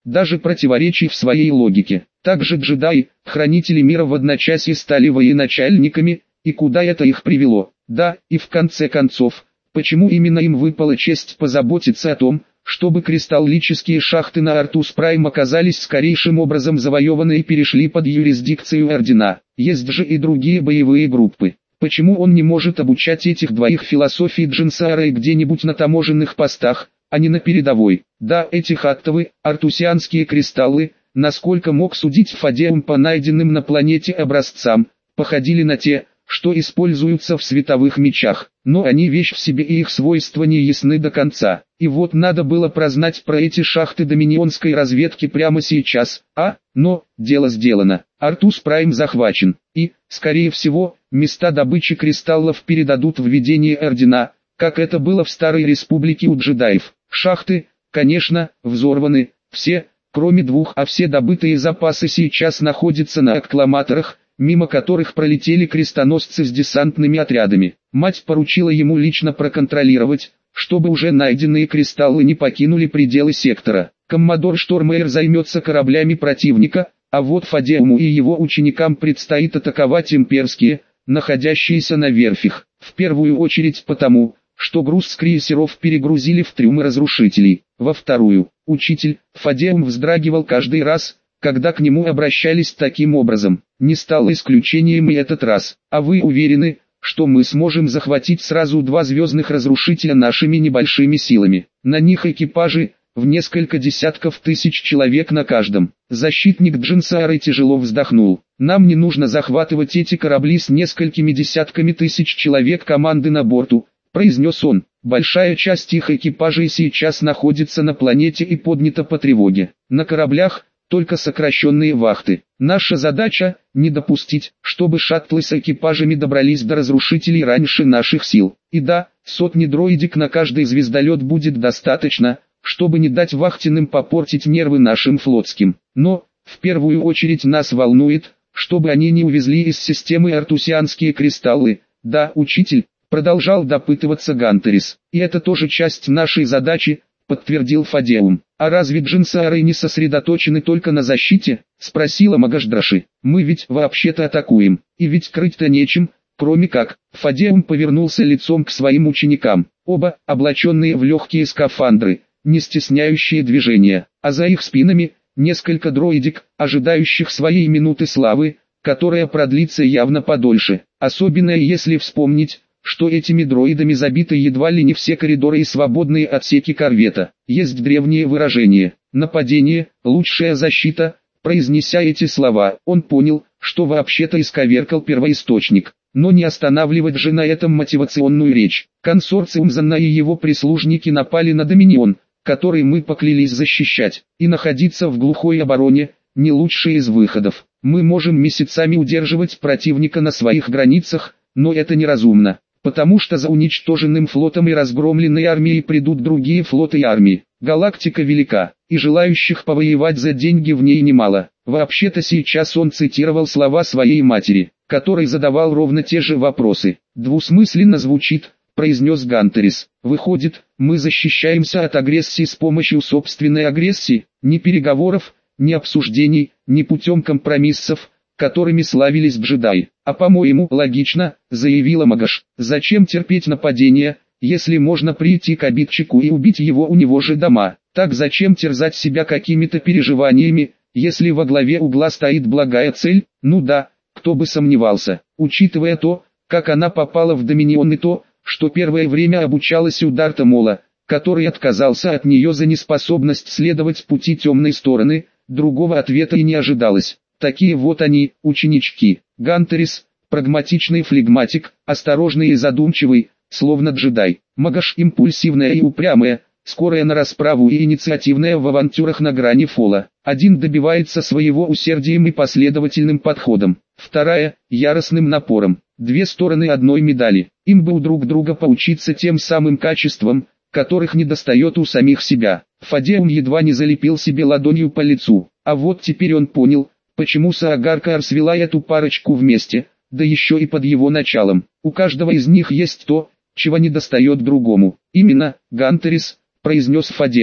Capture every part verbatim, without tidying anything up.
даже противоречий в своей логике. Также джедаи, хранители мира в одночасье стали военачальниками, и куда это их привело? Да, и в конце концов, почему именно им выпала честь позаботиться о том, чтобы кристаллические шахты на Артус Прайм оказались скорейшим образом завоеваны и перешли под юрисдикцию Ордена? Есть же и другие боевые группы. Почему он не может обучать этих двоих философии Джинсара где-нибудь на таможенных постах, а не на передовой? Да, эти хаттовы, артусианские кристаллы, насколько мог судить Фадеум по найденным на планете образцам, походили на те, что используются в световых мечах, но они вещь в себе и их свойства не ясны до конца. И вот надо было прознать про эти шахты доминионской разведки прямо сейчас, а, но, дело сделано, Артус Прайм захвачен, и, скорее всего, места добычи кристаллов передадут в ведение Ордена, как это было в Старой Республике у джедаев. Шахты, конечно, взорваны, все, кроме двух, а все добытые запасы сейчас находятся на аккламаторах, мимо которых пролетели крестоносцы с десантными отрядами. Мать поручила ему лично проконтролировать, чтобы уже найденные кристаллы не покинули пределы сектора. Коммодор Штормейр займется кораблями противника, а вот Фадеуму и его ученикам предстоит атаковать имперские, находящиеся на верфях. В первую очередь потому, что груз с крейсеров перегрузили в трюмы разрушителей. Во вторую, учитель, Фадеум вздрагивал каждый раз, когда к нему обращались таким образом. Не стало исключением и этот раз. А вы уверены, что мы сможем захватить сразу два звездных разрушителя нашими небольшими силами? На них экипажи, в несколько десятков тысяч человек на каждом. Защитник Джинсары тяжело вздохнул. Нам не нужно захватывать эти корабли с несколькими десятками тысяч человек команды на борту, произнес он. Большая часть их экипажей сейчас находится на планете и поднята по тревоге. На кораблях только сокращенные вахты. Наша задача – не допустить, чтобы шаттлы с экипажами добрались до разрушителей раньше наших сил. И да, сотни дроидик на каждый звездолет будет достаточно, чтобы не дать вахтенным попортить нервы нашим флотским. Но, в первую очередь нас волнует, чтобы они не увезли из системы артусианские кристаллы. Да, учитель, продолжал допытываться Гантерис. И это тоже часть нашей задачи, подтвердил Фадеум. А разве Джинсары не сосредоточены только на защите? Спросила Магашдраши. Мы ведь вообще-то атакуем, и ведь крыть-то нечем, кроме как. Фадеум повернулся лицом к своим ученикам. Оба, облаченные в легкие скафандры, не стесняющие движения, а за их спинами, несколько дроидик, ожидающих своей минуты славы, которая продлится явно подольше. Особенно если вспомнить, что этими дроидами забиты едва ли не все коридоры и свободные отсеки корвета. Есть древнее выражение «нападение – лучшая защита». Произнеся эти слова, он понял, что вообще-то исковеркал первоисточник. Но не останавливать же на этом мотивационную речь. Консорциум Занна и его прислужники напали на Доминион, который мы поклялись защищать, и находиться в глухой обороне – не лучший из выходов. Мы можем месяцами удерживать противника на своих границах, но это неразумно. Потому что за уничтоженным флотом и разгромленной армией придут другие флоты и армии. Галактика велика, и желающих повоевать за деньги в ней немало. Вообще-то сейчас он цитировал слова своей матери, которой задавал ровно те же вопросы. Двусмысленно звучит, произнес Гантерис. Выходит, мы защищаемся от агрессии с помощью собственной агрессии, ни переговоров, ни обсуждений, ни путем компромиссов, которыми славились джедаи. А по-моему, логично, заявила Магаш. Зачем терпеть нападение, если можно прийти к обидчику и убить его у него же дома? Так зачем терзать себя какими-то переживаниями, если во главе угла стоит благая цель? Ну да, кто бы сомневался. Учитывая то, как она попала в Доминион и то, что первое время обучалась у Дарта Мола, который отказался от нее за неспособность следовать пути темной стороны, другого ответа и не ожидалось. Такие вот они, ученички. Гантерис, прагматичный флегматик, осторожный и задумчивый, словно джедай. Магаш импульсивная и упрямая, скорая на расправу и инициативная в авантюрах на грани фола. Один добивается своего усердием и последовательным подходом. Вторая – яростным напором. Две стороны одной медали. Им бы у друг друга поучиться тем самым качествам, которых недостает у самих себя. Фадеум едва не залепил себе ладонью по лицу. А вот теперь он понял, почему Саагар Каар свела эту парочку вместе, да еще и под его началом. У каждого из них есть то, чего недостает другому. Именно, Гантерис, произнес Фадеум.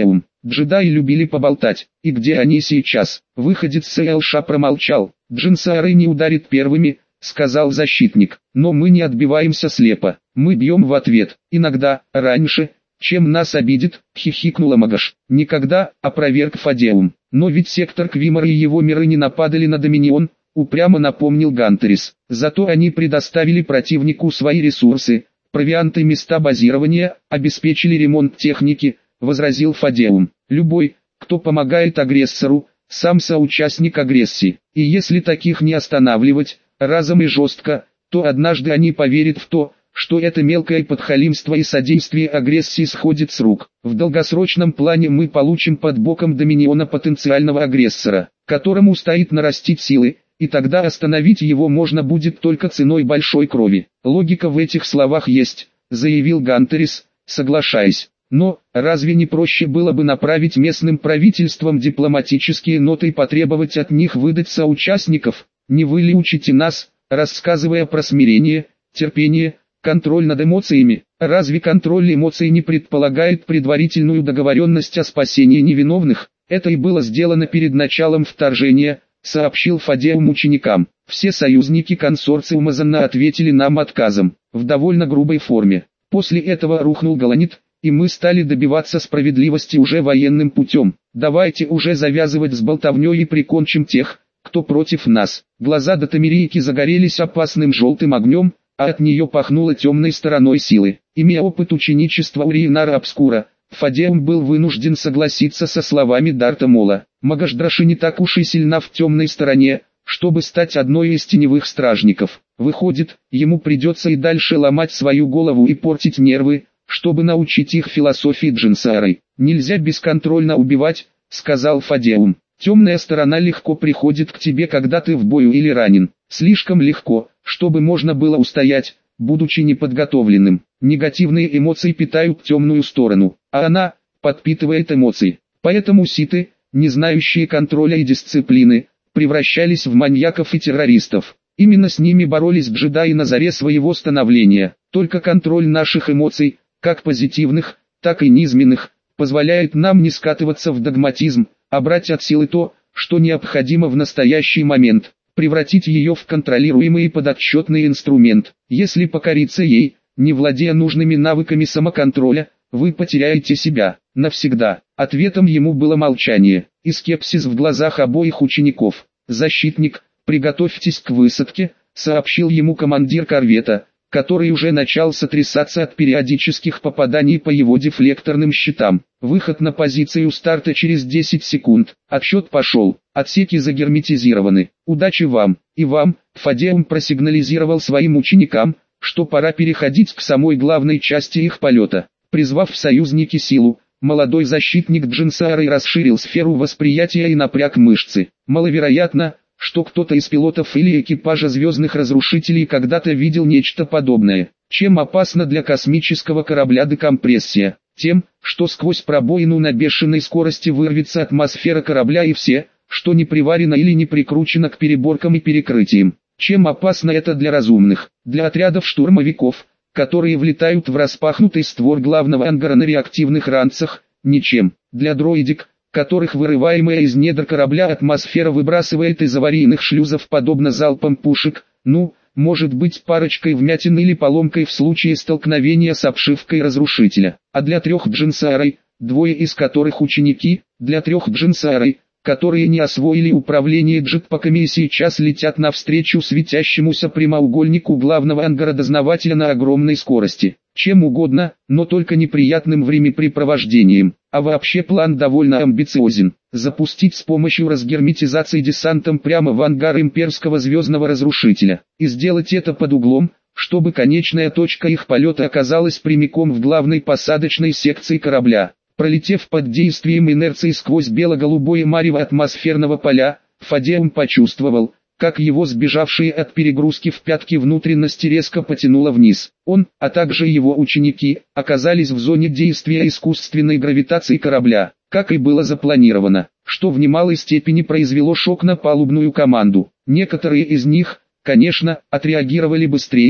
Джедаи любили поболтать. И где они сейчас? Выходец с Элша промолчал. Джинсары не ударит первыми, сказал защитник. Но мы не отбиваемся слепо. Мы бьем в ответ. Иногда, раньше, чем нас обидит, хихикнула Магаш. Никогда, опроверг Фадеум. Но ведь сектор Квимора и его миры не нападали на Доминион, упрямо напомнил Гантерис. Зато они предоставили противнику свои ресурсы, провианты, места базирования, обеспечили ремонт техники, возразил Фадеум. Любой, кто помогает агрессору, сам соучастник агрессии. И если таких не останавливать, разом и жестко, то однажды они поверят в то, что это мелкое подхалимство и содействие агрессии сходит с рук. В долгосрочном плане мы получим под боком Доминиона потенциального агрессора, которому стоит нарастить силы, и тогда остановить его можно будет только ценой большой крови. Логика в этих словах есть, заявил Гантерис, соглашаясь. Но, разве не проще было бы направить местным правительствам дипломатические ноты и потребовать от них выдать соучастников? Не вы ли учите нас, рассказывая про смирение, терпение, контроль над эмоциями? Разве контроль эмоций не предполагает предварительную договоренность о спасении невиновных? Это и было сделано перед началом вторжения, сообщил Фадеум ученикам. Все союзники консорциума Занна ответили нам отказом, в довольно грубой форме. После этого рухнул Галанит, и мы стали добиваться справедливости уже военным путем. Давайте уже завязывать с болтовней и прикончим тех, кто против нас. Глаза Датамирийки загорелись опасным желтым огнем, а от нее пахнуло темной стороной силы. Имея опыт ученичества у Риенара Обскура, Фадеум был вынужден согласиться со словами Дарта Мола. Магашдраши не так уж и сильна в темной стороне, чтобы стать одной из теневых стражников. Выходит, ему придется и дальше ломать свою голову и портить нервы, чтобы научить их философии Джинсары. Нельзя бесконтрольно убивать, сказал Фадеум. Темная сторона легко приходит к тебе, когда ты в бою или ранен. Слишком легко, чтобы можно было устоять, будучи неподготовленным. Негативные эмоции питают темную сторону, а она подпитывает эмоции. Поэтому ситы, не знающие контроля и дисциплины, превращались в маньяков и террористов. Именно с ними боролись джедаи на заре своего становления. Только контроль наших эмоций, как позитивных, так и низменных, позволяет нам не скатываться в догматизм, а брать от силы то, что необходимо в настоящий момент, превратить ее в контролируемый и подотчетный инструмент. Если покориться ей, не владея нужными навыками самоконтроля, вы потеряете себя навсегда. Ответом ему было молчание и скепсис в глазах обоих учеников. «Защитник, приготовьтесь к высадке», — сообщил ему командир корвета, который уже начал сотрясаться от периодических попаданий по его дефлекторным щитам. Выход на позицию старта через десять секунд. Отсчет пошел. Отсеки загерметизированы. Удачи вам. И вам. Фадеум просигнализировал своим ученикам, что пора переходить к самой главной части их полета. Призвав в союзники силу, молодой защитник Джинсары расширил сферу восприятия и напряг мышцы. Маловероятно, что кто-то из пилотов или экипажа звездных разрушителей когда-то видел нечто подобное. Чем опасна для космического корабля декомпрессия? Тем, что сквозь пробоину на бешеной скорости вырвется атмосфера корабля и все, что не приварено или не прикручено к переборкам и перекрытиям. Чем опасно это для разумных? Для отрядов штурмовиков, которые влетают в распахнутый створ главного ангара на реактивных ранцах? Ничем. Для дроидик, которых вырываемая из недр корабля атмосфера выбрасывает из аварийных шлюзов подобно залпам пушек, ну, может быть парочкой вмятин или поломкой в случае столкновения с обшивкой разрушителя. А для трех Джинсарой, двое из которых ученики, для трех Джинсарой, которые не освоили управление джетпаками и сейчас летят навстречу светящемуся прямоугольнику главного ангара-дознавателя на огромной скорости. Чем угодно, но только неприятным времяпрепровождением. А вообще план довольно амбициозен. Запустить с помощью разгерметизации десантом прямо в ангар имперского звездного разрушителя. И сделать это под углом, чтобы конечная точка их полета оказалась прямиком в главной посадочной секции корабля. Пролетев под действием инерции сквозь бело-голубое марево атмосферного поля, Фадеум почувствовал, как его сбежавшие от перегрузки в пятки внутренности резко потянуло вниз. Он, а также его ученики, оказались в зоне действия искусственной гравитации корабля, как и было запланировано, что в немалой степени произвело шок на палубную команду. Некоторые из них, конечно, отреагировали быстрее,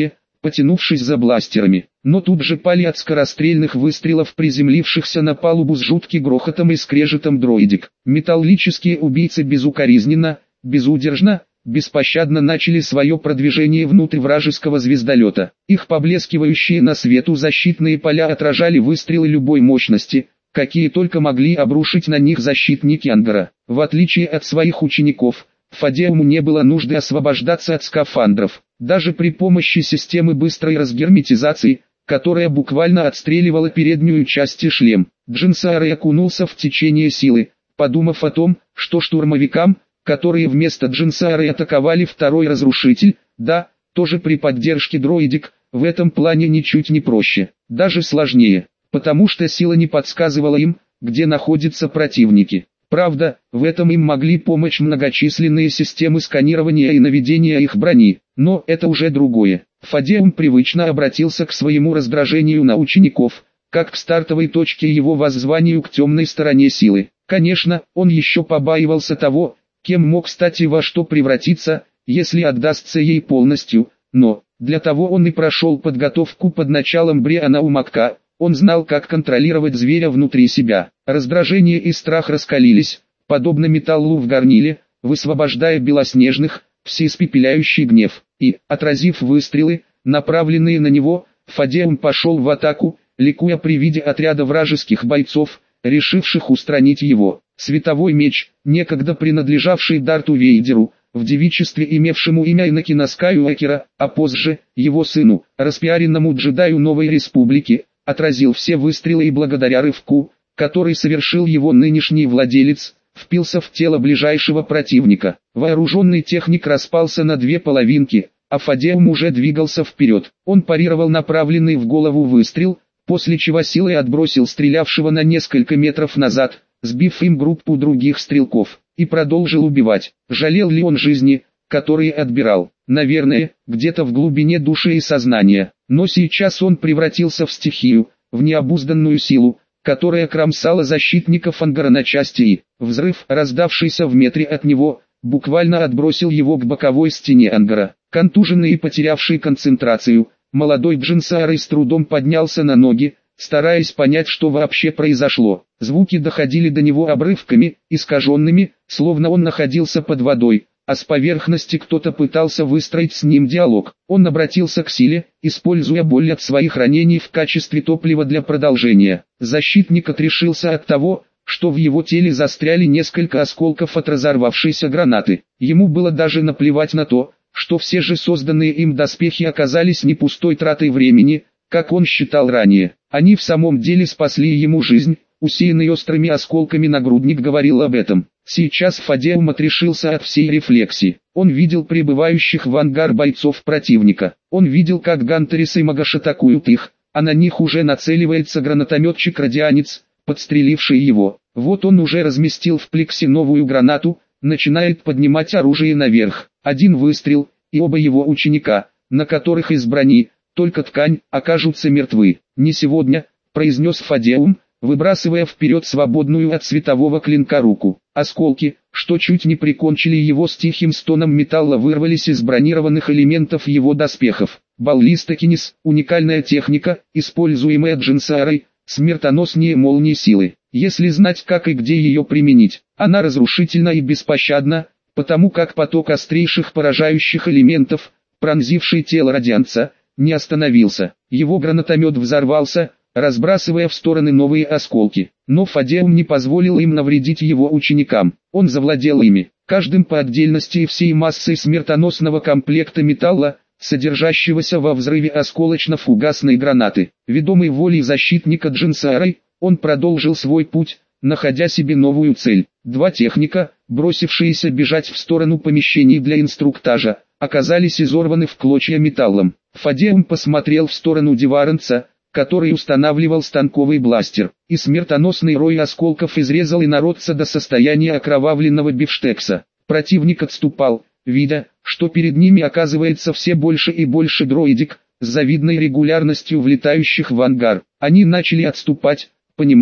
потянувшись за бластерами, но тут же пали от скорострельных выстрелов приземлившихся на палубу с жутким грохотом и скрежетом дроидик. Металлические убийцы безукоризненно, безудержно, беспощадно начали свое продвижение внутрь вражеского звездолета. Их поблескивающие на свету защитные поля отражали выстрелы любой мощности, какие только могли обрушить на них защитники ангара. В отличие от своих учеников, Фадеуму не было нужды освобождаться от скафандров. Даже при помощи системы быстрой разгерметизации, которая буквально отстреливала переднюю часть и шлем, Джинсарой окунулся в течение силы, подумав о том, что штурмовикам, которые вместо Джинсары атаковали второй разрушитель, да, тоже при поддержке дроидик, в этом плане ничуть не проще, даже сложнее, потому что сила не подсказывала им, где находятся противники. Правда, в этом им могли помочь многочисленные системы сканирования и наведения их брони, но это уже другое. Фадеум привычно обратился к своему раздражению на учеников, как к стартовой точке его воззванию к темной стороне силы. Конечно, он еще побаивался того, кем мог стать и во что превратиться, если отдастся ей полностью, но, для того он и прошел подготовку под началом Бриана Умакка. Он знал, как контролировать зверя внутри себя. Раздражение и страх раскалились, подобно металлу в горниле, высвобождая белоснежных, всеиспепеляющий гнев. И, отразив выстрелы, направленные на него, Фадеум пошел в атаку, ликуя при виде отряда вражеских бойцов, решивших устранить его. Световой меч, некогда принадлежавший Дарту Вейдеру, в девичестве имевшему имя Энакина Скайуокера, а позже, его сыну, распиаренному джедаю Новой Республики, отразил все выстрелы и благодаря рывку, который совершил его нынешний владелец, впился в тело ближайшего противника. Вооруженный техник распался на две половинки, а Фадеум уже двигался вперед. Он парировал направленный в голову выстрел, после чего силой отбросил стрелявшего на несколько метров назад, сбив им группу других стрелков, и продолжил убивать. Жалел ли он жизни, которые отбирал? Наверное, где-то в глубине души и сознания. Но сейчас он превратился в стихию, в необузданную силу, которая кромсала защитников ангара на части и, взрыв, раздавшийся в метре от него, буквально отбросил его к боковой стене ангара. Контуженный и потерявший концентрацию, молодой Джинсарой с трудом поднялся на ноги, стараясь понять, что вообще произошло. Звуки доходили до него обрывками, искаженными, словно он находился под водой, а с поверхности кто-то пытался выстроить с ним диалог. Он обратился к силе, используя боль от своих ранений в качестве топлива для продолжения. Защитник отрешился от того, что в его теле застряли несколько осколков от разорвавшейся гранаты. Ему было даже наплевать на то, что все же созданные им доспехи оказались не пустой тратой времени, как он считал ранее. Они в самом деле спасли ему жизнь. Усеянный острыми осколками нагрудник говорил об этом. Сейчас Фадеум отрешился от всей рефлексии. Он видел прибывающих в ангар бойцов противника. Он видел, как Гантерис и Магаш атакуют их, а на них уже нацеливается гранатометчик-радианец, подстреливший его. Вот он уже разместил в плексе новую гранату, начинает поднимать оружие наверх. Один выстрел, и оба его ученика, на которых из брони, только ткань, окажутся мертвы. «Не сегодня», — произнес Фадеум, выбрасывая вперед свободную от светового клинка руку. Осколки, что чуть не прикончили его с тихим стоном металла, вырвались из бронированных элементов его доспехов. Баллистокинез, уникальная техника, используемая Джинсарой, смертоносные молнии силы. Если знать, как и где ее применить, она разрушительна и беспощадна, потому как поток острейших поражающих элементов, пронзивший тело радианца, не остановился. Его гранатомет взорвался, разбрасывая в стороны новые осколки. Но Фадеум не позволил им навредить его ученикам. Он завладел ими, каждым по отдельности и всей массой смертоносного комплекта металла, содержащегося во взрыве осколочно-фугасной гранаты. Ведомый волей защитника Джинсарой, он продолжил свой путь, находя себе новую цель. Два техника, бросившиеся бежать в сторону помещений для инструктажа, оказались изорваны в клочья металлом. Фадеум посмотрел в сторону Диваренца, который устанавливал станковый бластер, и смертоносный рой осколков изрезал инородца до состояния окровавленного бифштекса. Противник отступал, видя, что перед ними оказывается все больше и больше дроидик, с завидной регулярностью влетающих в ангар. Они начали отступать, понимая,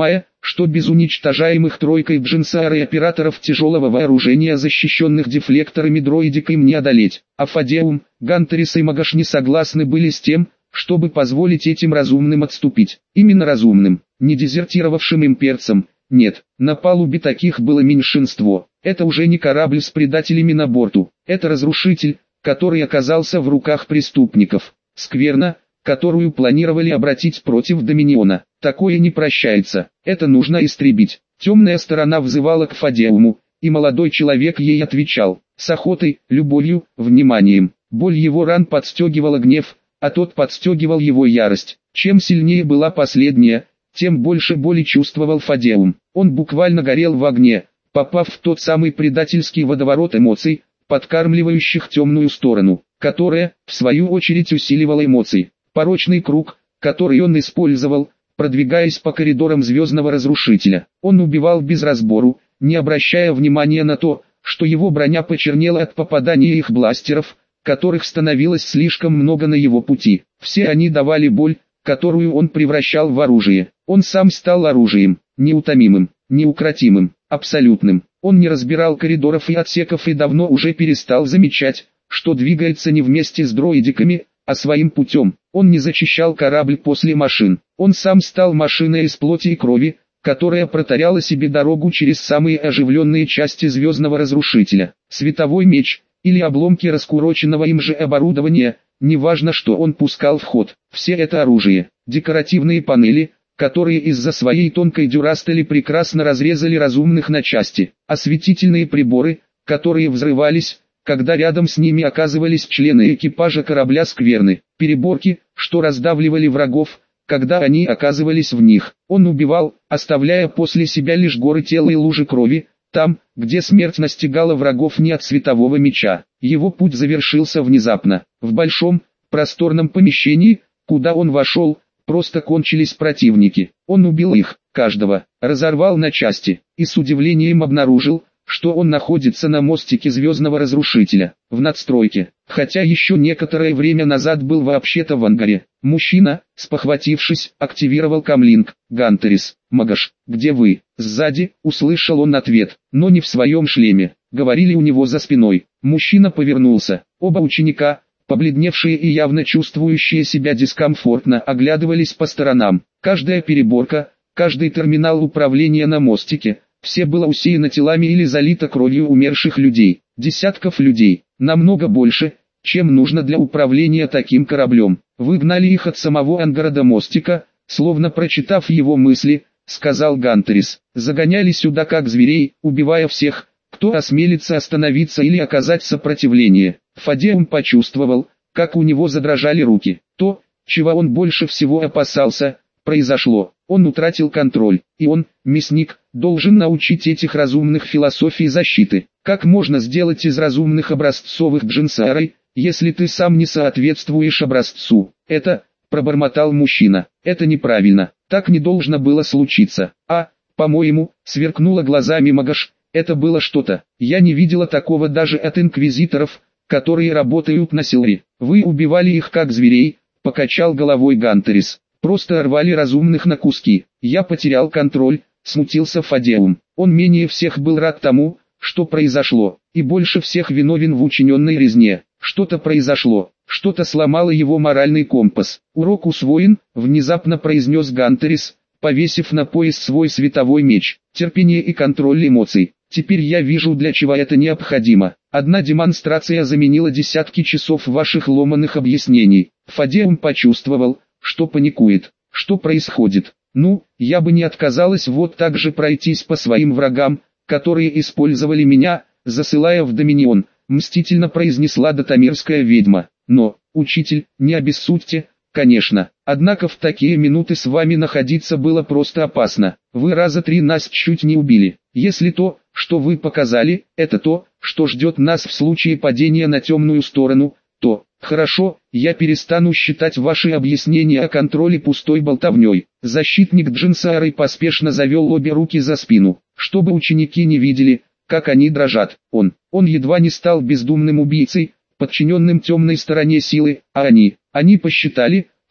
что без уничтожаемых тройкой Джинсара и операторов тяжелого вооружения, защищенных дефлекторами дроидика, им не одолеть. А Фадеум, Гантерис и Магаш не согласны были с тем, чтобы позволить этим разумным отступить. Именно разумным, не дезертировавшим имперцам. Нет, на палубе таких было меньшинство. Это уже не корабль с предателями на борту. Это разрушитель, который оказался в руках преступников. Скверна, которую планировали обратить против Доминиона. Такое не прощается. Это нужно истребить. Темная сторона взывала к Фадеуму, и молодой человек ей отвечал. С охотой, любовью, вниманием. Боль его ран подстегивала гнев, а тот подстегивал его ярость. Чем сильнее была последняя, тем больше боли чувствовал Фадеум. Он буквально горел в огне, попав в тот самый предательский водоворот эмоций, подкармливающих темную сторону, которая, в свою очередь, усиливала эмоции. Порочный круг, который он использовал, продвигаясь по коридорам Звездного Разрушителя. Он убивал без разбору, не обращая внимания на то, что его броня почернела от попадания их бластеров, которых становилось слишком много на его пути. Все они давали боль, которую он превращал в оружие. Он сам стал оружием, неутомимым, неукротимым, абсолютным. Он не разбирал коридоров и отсеков и давно уже перестал замечать, что двигается не вместе с дроидиками, а своим путем. Он не зачищал корабль после машин. Он сам стал машиной из плоти и крови, которая протаряла себе дорогу через самые оживленные части Звездного Разрушителя. Световой меч, или обломки раскуроченного им же оборудования, неважно что он пускал в ход. Все это оружие. Декоративные панели, которые из-за своей тонкой дюрастели прекрасно разрезали разумных на части. Осветительные приборы, которые взрывались, когда рядом с ними оказывались члены экипажа корабля Скверны. Переборки, что раздавливали врагов, когда они оказывались в них. Он убивал, оставляя после себя лишь горы тела и лужи крови, там, где смерть настигала врагов не от светового меча. Его путь завершился внезапно. В большом, просторном помещении, куда он вошел, просто кончились противники. Он убил их, каждого, разорвал на части, и с удивлением обнаружил, что он находится на мостике Звездного Разрушителя, в надстройке, хотя еще некоторое время назад был вообще-то в ангаре. Мужчина, спохватившись, активировал камлинг. «Гантерис, Магаш, где вы?» Сзади, услышал он ответ, но не в своем шлеме, говорили у него за спиной. Мужчина повернулся. Оба ученика, побледневшие и явно чувствующие себя дискомфортно, оглядывались по сторонам. Каждая переборка, каждый терминал управления на мостике, все было усеяно телами или залито кровью умерших людей, десятков людей, намного больше, чем нужно для управления таким кораблем. Выгнали их от самого ангара до мостика, словно прочитав его мысли, сказал Гантерис. Загоняли сюда как зверей, убивая всех, кто осмелится остановиться или оказать сопротивление. Фадеум почувствовал, как у него задрожали руки. То, чего он больше всего опасался, произошло. Он утратил контроль, и он, мясник, должен научить этих разумных философии защиты. Как можно сделать из разумных образцовых Джинсарой, если ты сам не соответствуешь образцу? Это, пробормотал мужчина, это неправильно, так не должно было случиться. А, по-моему, сверкнула глазами Магаш, это было что-то. Я не видела такого даже от инквизиторов, которые работают на Силре. Вы убивали их как зверей, покачал головой Гантерис. Просто рвали разумных на куски. Я потерял контроль, смутился Фадеум. Он менее всех был рад тому, что произошло, и больше всех виновен в учиненной резне. Что-то произошло, что-то сломало его моральный компас. Урок усвоен, внезапно произнес Гантерис, повесив на пояс свой световой меч. Терпение и контроль эмоций. Теперь я вижу, для чего это необходимо. Одна демонстрация заменила десятки часов ваших ломаных объяснений. Фадеум почувствовал, что паникует. Что происходит? Ну, я бы не отказалась вот так же пройтись по своим врагам, которые использовали меня, засылая в Доминион, мстительно произнесла дотамирская ведьма. Но, учитель, не обессудьте, конечно. Однако в такие минуты с вами находиться было просто опасно. Вы раза три нас чуть не убили. Если то, что вы показали, это то, что ждет нас в случае падения на темную сторону, то, хорошо, я перестану считать ваши объяснения о контроле пустой болтовней. Защитник Джинсары поспешно завел обе руки за спину, чтобы ученики не видели, как они дрожат. Он, он едва не стал бездумным убийцей, подчиненным темной стороне силы, а они, они посчитали,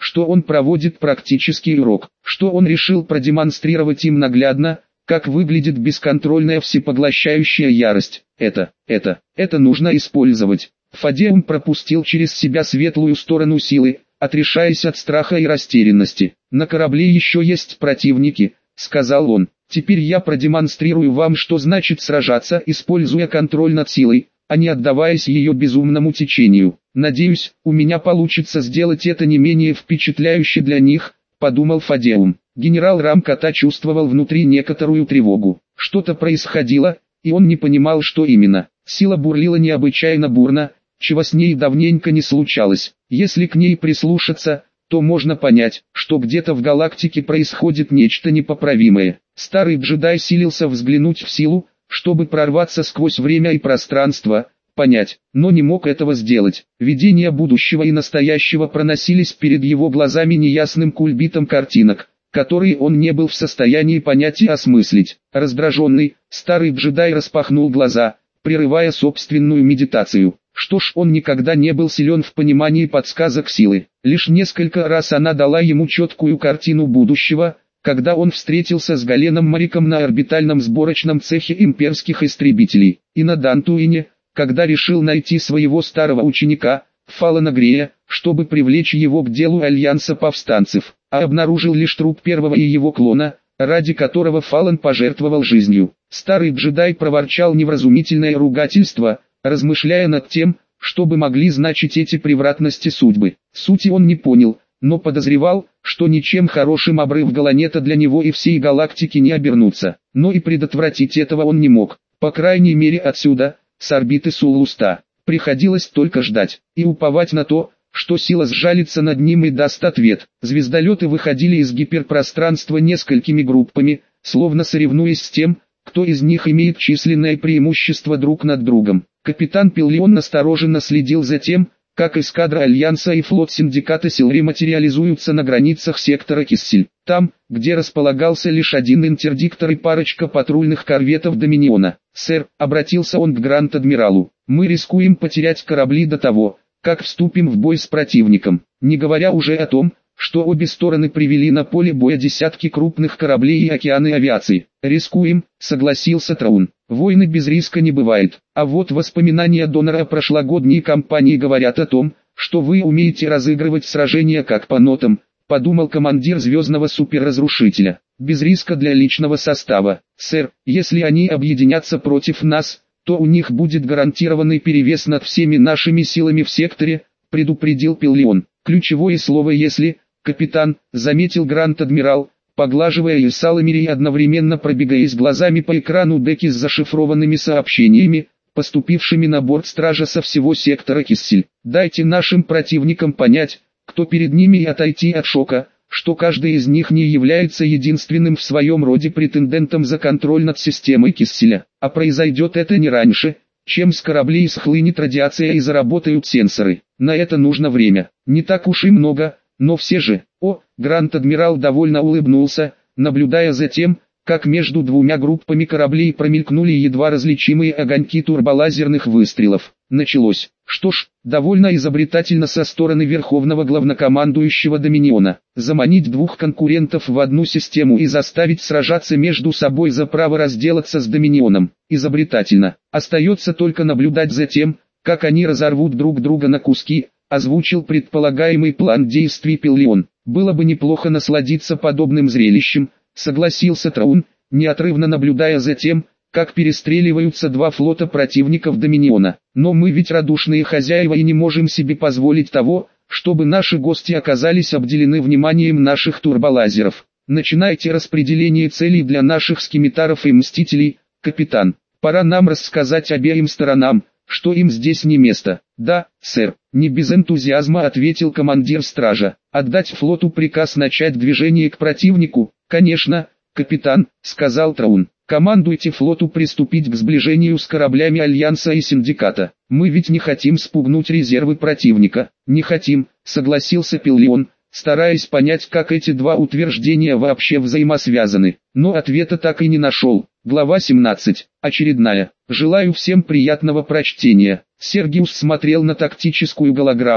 что он проводит практический урок, что он решил продемонстрировать им наглядно, как выглядит бесконтрольная всепоглощающая ярость. Это, это, это нужно использовать. Фадеум пропустил через себя светлую сторону силы, отрешаясь от страха и растерянности. «На корабле еще есть противники», — сказал он. «Теперь я продемонстрирую вам, что значит сражаться, используя контроль над силой, а не отдаваясь ее безумному течению. Надеюсь, у меня получится сделать это не менее впечатляюще для них», — подумал Фадеум. Генерал Рамкота чувствовал внутри некоторую тревогу. Что-то происходило, и он не понимал, что именно. Сила бурлила необычайно бурно, чего с ней давненько не случалось. Если к ней прислушаться, то можно понять, что где-то в галактике происходит нечто непоправимое. Старый джедай силился взглянуть в силу, чтобы прорваться сквозь время и пространство, понять, но не мог этого сделать. Видения будущего и настоящего проносились перед его глазами неясным кульбитом картинок, которые он не был в состоянии понять и осмыслить. Раздраженный, старый джедай распахнул глаза, прерывая собственную медитацию. Что ж, он никогда не был силен в понимании подсказок силы. Лишь несколько раз она дала ему четкую картину будущего, когда он встретился с Галеном Мариком на орбитальном сборочном цехе имперских истребителей, и на Дантуине, когда решил найти своего старого ученика, Фалана Грея, чтобы привлечь его к делу Альянса повстанцев, а обнаружил лишь труп первого и его клона, ради которого Фалан пожертвовал жизнью. Старый джедай проворчал невразумительное ругательство, размышляя над тем, что бы могли значить эти превратности судьбы. Сути он не понял, но подозревал, что ничем хорошим обрыв Галанета для него и всей галактики не обернутся. Но и предотвратить этого он не мог, по крайней мере отсюда, с орбиты Суллуста. Приходилось только ждать и уповать на то, что сила сжалится над ним и даст ответ. Звездолеты выходили из гиперпространства несколькими группами, словно соревнуясь с тем, кто из них имеет численное преимущество друг над другом. Капитан Пиллион настороженно следил за тем, как эскадра Альянса и флот Синдиката Силри материализуются на границах сектора Киссель. Там, где располагался лишь один интердиктор и парочка патрульных корветов Доминиона. «Сэр», — обратился он к Гранд-Адмиралу, — «мы рискуем потерять корабли до того, как вступим в бой с противником, не говоря уже о том, что обе стороны привели на поле боя десятки крупных кораблей и океаны авиации». «Рискуем», — согласился Траун. «Войны без риска не бывает. А вот воспоминания донора о прошлогодней кампании говорят о том, что вы умеете разыгрывать сражения как по нотам», — подумал командир звездного суперразрушителя. «Без риска для личного состава. Сэр, если они объединятся против нас, то у них будет гарантированный перевес над всеми нашими силами в секторе», — предупредил Пиллион. «Ключевое слово «если», капитан», — заметил Гранд-Адмирал, поглаживая Исаламири и одновременно пробегаясь глазами по экрану деки с зашифрованными сообщениями, поступившими на борт стража со всего сектора Киссель. «Дайте нашим противникам понять, кто перед ними, и отойти от шока, что каждый из них не является единственным в своем роде претендентом за контроль над системой Кисселя. А произойдет это не раньше, чем с кораблей схлынет радиация и заработают сенсоры. На это нужно время. Не так уж и много, но все же». О, Гранд-Адмирал довольно улыбнулся, наблюдая за тем, как между двумя группами кораблей промелькнули едва различимые огоньки турболазерных выстрелов. Началось. Что ж, довольно изобретательно со стороны Верховного Главнокомандующего Доминиона. Заманить двух конкурентов в одну систему и заставить сражаться между собой за право разделаться с Доминионом. Изобретательно. Остается только наблюдать за тем, как они разорвут друг друга на куски, озвучил предполагаемый план действий Пиллион. «Было бы неплохо насладиться подобным зрелищем», — согласился Траун, неотрывно наблюдая за тем, как перестреливаются два флота противников Доминиона. «Но мы ведь радушные хозяева и не можем себе позволить того, чтобы наши гости оказались обделены вниманием наших турболазеров. Начинайте распределение целей для наших скимитаров и мстителей, капитан. Пора нам рассказать обеим сторонам, что им здесь не место». «Да, сэр», — не без энтузиазма ответил командир стража. «Отдать флоту приказ начать движение к противнику?» «Конечно, капитан», — сказал Траун. «Командуйте флоту приступить к сближению с кораблями Альянса и Синдиката. Мы ведь не хотим спугнуть резервы противника». «Не хотим», — согласился Пиллион, стараясь понять, как эти два утверждения вообще взаимосвязаны. Но ответа так и не нашел. Глава семнадцать. Очередная. Желаю всем приятного прочтения. Сергиус смотрел на тактическую голограмму,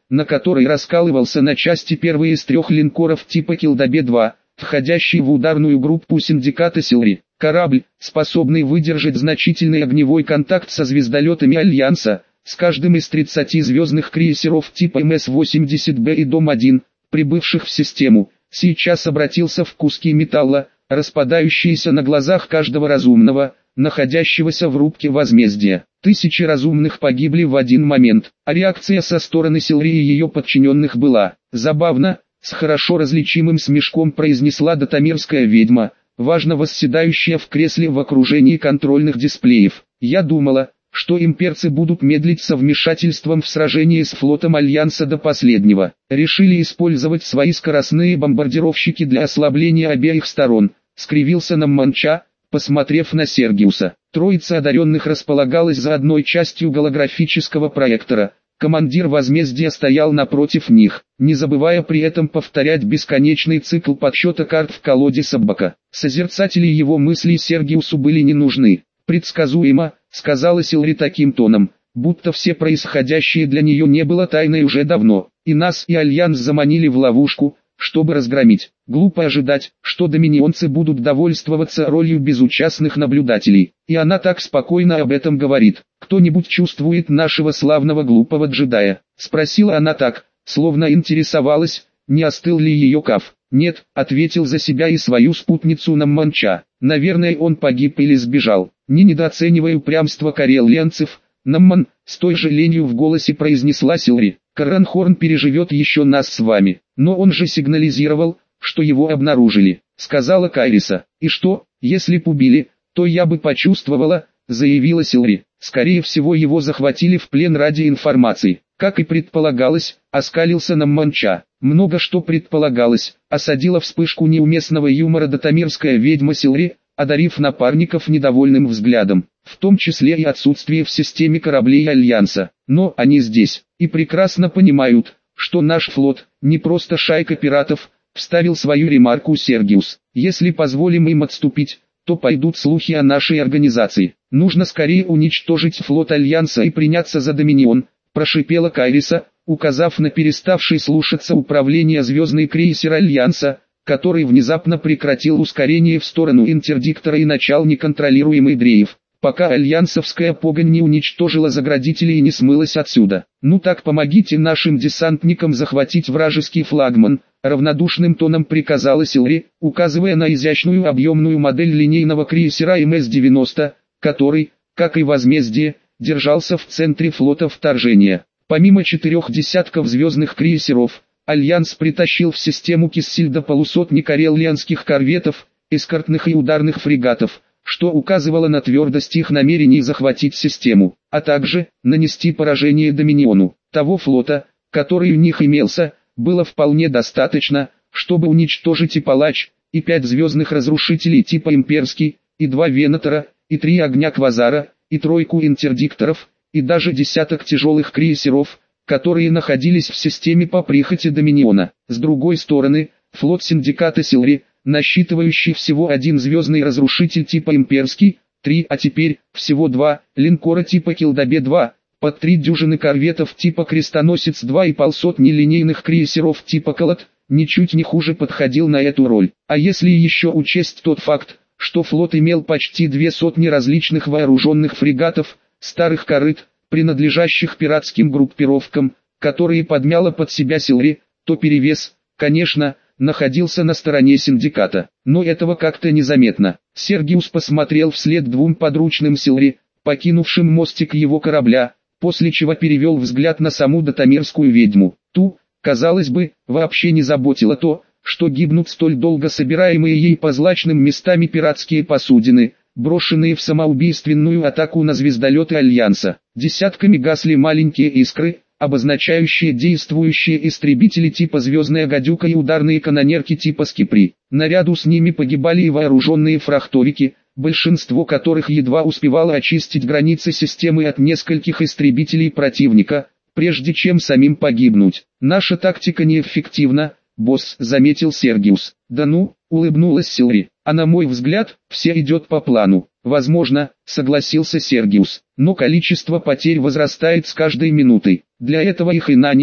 на которой раскалывался на части первый из трех линкоров типа Килдабе-два, входящий в ударную группу синдиката Силри. Корабль, способный выдержать значительный огневой контакт со звездолетами Альянса, с каждым из тридцати звездных крейсеров типа эм эс восемьдесят бэ и Дом один, прибывших в систему, сейчас обратился в куски металла, распадающиеся на глазах каждого разумного, находящегося в рубке возмездия. Тысячи разумных погибли в один момент, а реакция со стороны Силри и ее подчиненных была забавна. С хорошо различимым смешком произнесла датамирская ведьма, важно восседающая в кресле в окружении контрольных дисплеев. Я думала, что имперцы будут медлить со вмешательством в сражении с флотом Альянса до последнего. Решили использовать свои скоростные бомбардировщики для ослабления обеих сторон, скривился Намманча, посмотрев на Сергиуса. Троица одаренных располагалась за одной частью голографического проектора. Командир возмездия стоял напротив них, не забывая при этом повторять бесконечный цикл подсчета карт в колоде Саббака. Созерцатели его мыслей Сергиусу были не нужны. «Предсказуемо», — сказала Силри таким тоном, будто все происходящее для нее не было тайной уже давно, и нас и Альянс заманили в ловушку, чтобы разгромить. Глупо ожидать, что доминионцы будут довольствоваться ролью безучастных наблюдателей. И она так спокойно об этом говорит. «Кто-нибудь чувствует нашего славного глупого джедая?» — спросила она так, словно интересовалась, не остыл ли ее каф. «Нет», — ответил за себя и свою спутницу Намманча. «Наверное, он погиб или сбежал». Не недооценивая упрямство карелианцев, Намман, с той же ленью в голосе произнесла Силри. «Карранхорн переживет еще нас с вами». «Но он же сигнализировал, что его обнаружили», — сказала Кайриса. «И что, если б убили, то я бы почувствовала», — заявила Силри. «Скорее всего его захватили в плен ради информации». Как и предполагалось, оскалился Намманча. Много что предполагалось, осадила вспышку неуместного юмора датамирская ведьма Силри, одарив напарников недовольным взглядом, в том числе и отсутствие в системе кораблей Альянса. Но они здесь, и прекрасно понимают, что наш флот, не просто шайка пиратов, вставил свою ремарку Сергиус. Если позволим им отступить, то пойдут слухи о нашей организации. Нужно скорее уничтожить флот Альянса и приняться за Доминион, прошипела Кайриса, указав на переставший слушаться управление звездный крейсер Альянса, который внезапно прекратил ускорение в сторону интердиктора и начал неконтролируемый дрейф, пока альянсовская погонь не уничтожила заградители и не смылась отсюда. «Ну так помогите нашим десантникам захватить вражеский флагман», равнодушным тоном приказала Силри, указывая на изящную объемную модель линейного крейсера эм эс девяносто, который, как и возмездие, держался в центре флота вторжения. Помимо четырех десятков звездных крейсеров, Альянс притащил в систему Киссиль до полусотни карелианских корветов, эскортных и ударных фрегатов, что указывало на твердость их намерений захватить систему, а также нанести поражение Доминиону. Того флота, который у них имелся, было вполне достаточно, чтобы уничтожить и Палач, и пять звездных разрушителей типа Имперский, и два Венатора, и три огня Квазара, и тройку интердикторов, и даже десяток тяжелых крейсеров, которые находились в системе по прихоти Доминиона. С другой стороны, флот синдиката Силри, насчитывающий всего один звездный разрушитель типа Имперский, три, а теперь всего два, линкора типа Килдабе-два, под три дюжины корветов типа Крестоносец-два и полсотни линейных крейсеров типа Колот, ничуть не хуже подходил на эту роль. А если еще учесть тот факт, что флот имел почти две сотни различных вооруженных фрегатов, старых корыт, принадлежащих пиратским группировкам, которые подмяла под себя Силри, то перевес, конечно, находился на стороне синдиката. Но этого как-то незаметно. Сергиус посмотрел вслед двум подручным Силри, покинувшим мостик его корабля, после чего перевел взгляд на саму датамирскую ведьму. Ту, казалось бы, вообще не заботило то, что гибнут столь долго собираемые ей по злачным местами пиратские посудины, брошенные в самоубийственную атаку на звездолеты Альянса. Десятками гасли маленькие искры, обозначающие действующие истребители типа «Звездная гадюка» и ударные канонерки типа «Скипри». Наряду с ними погибали и вооруженные фрахторики, большинство которых едва успевало очистить границы системы от нескольких истребителей противника, прежде чем самим погибнуть. «Наша тактика неэффективна, босс», — заметил Сергиус. «Да ну», — улыбнулась Силри, — «а на мой взгляд, все идет по плану». «Возможно», — согласился Сергиус, — «но количество потерь возрастает с каждой минутой. Для этого их и наняли,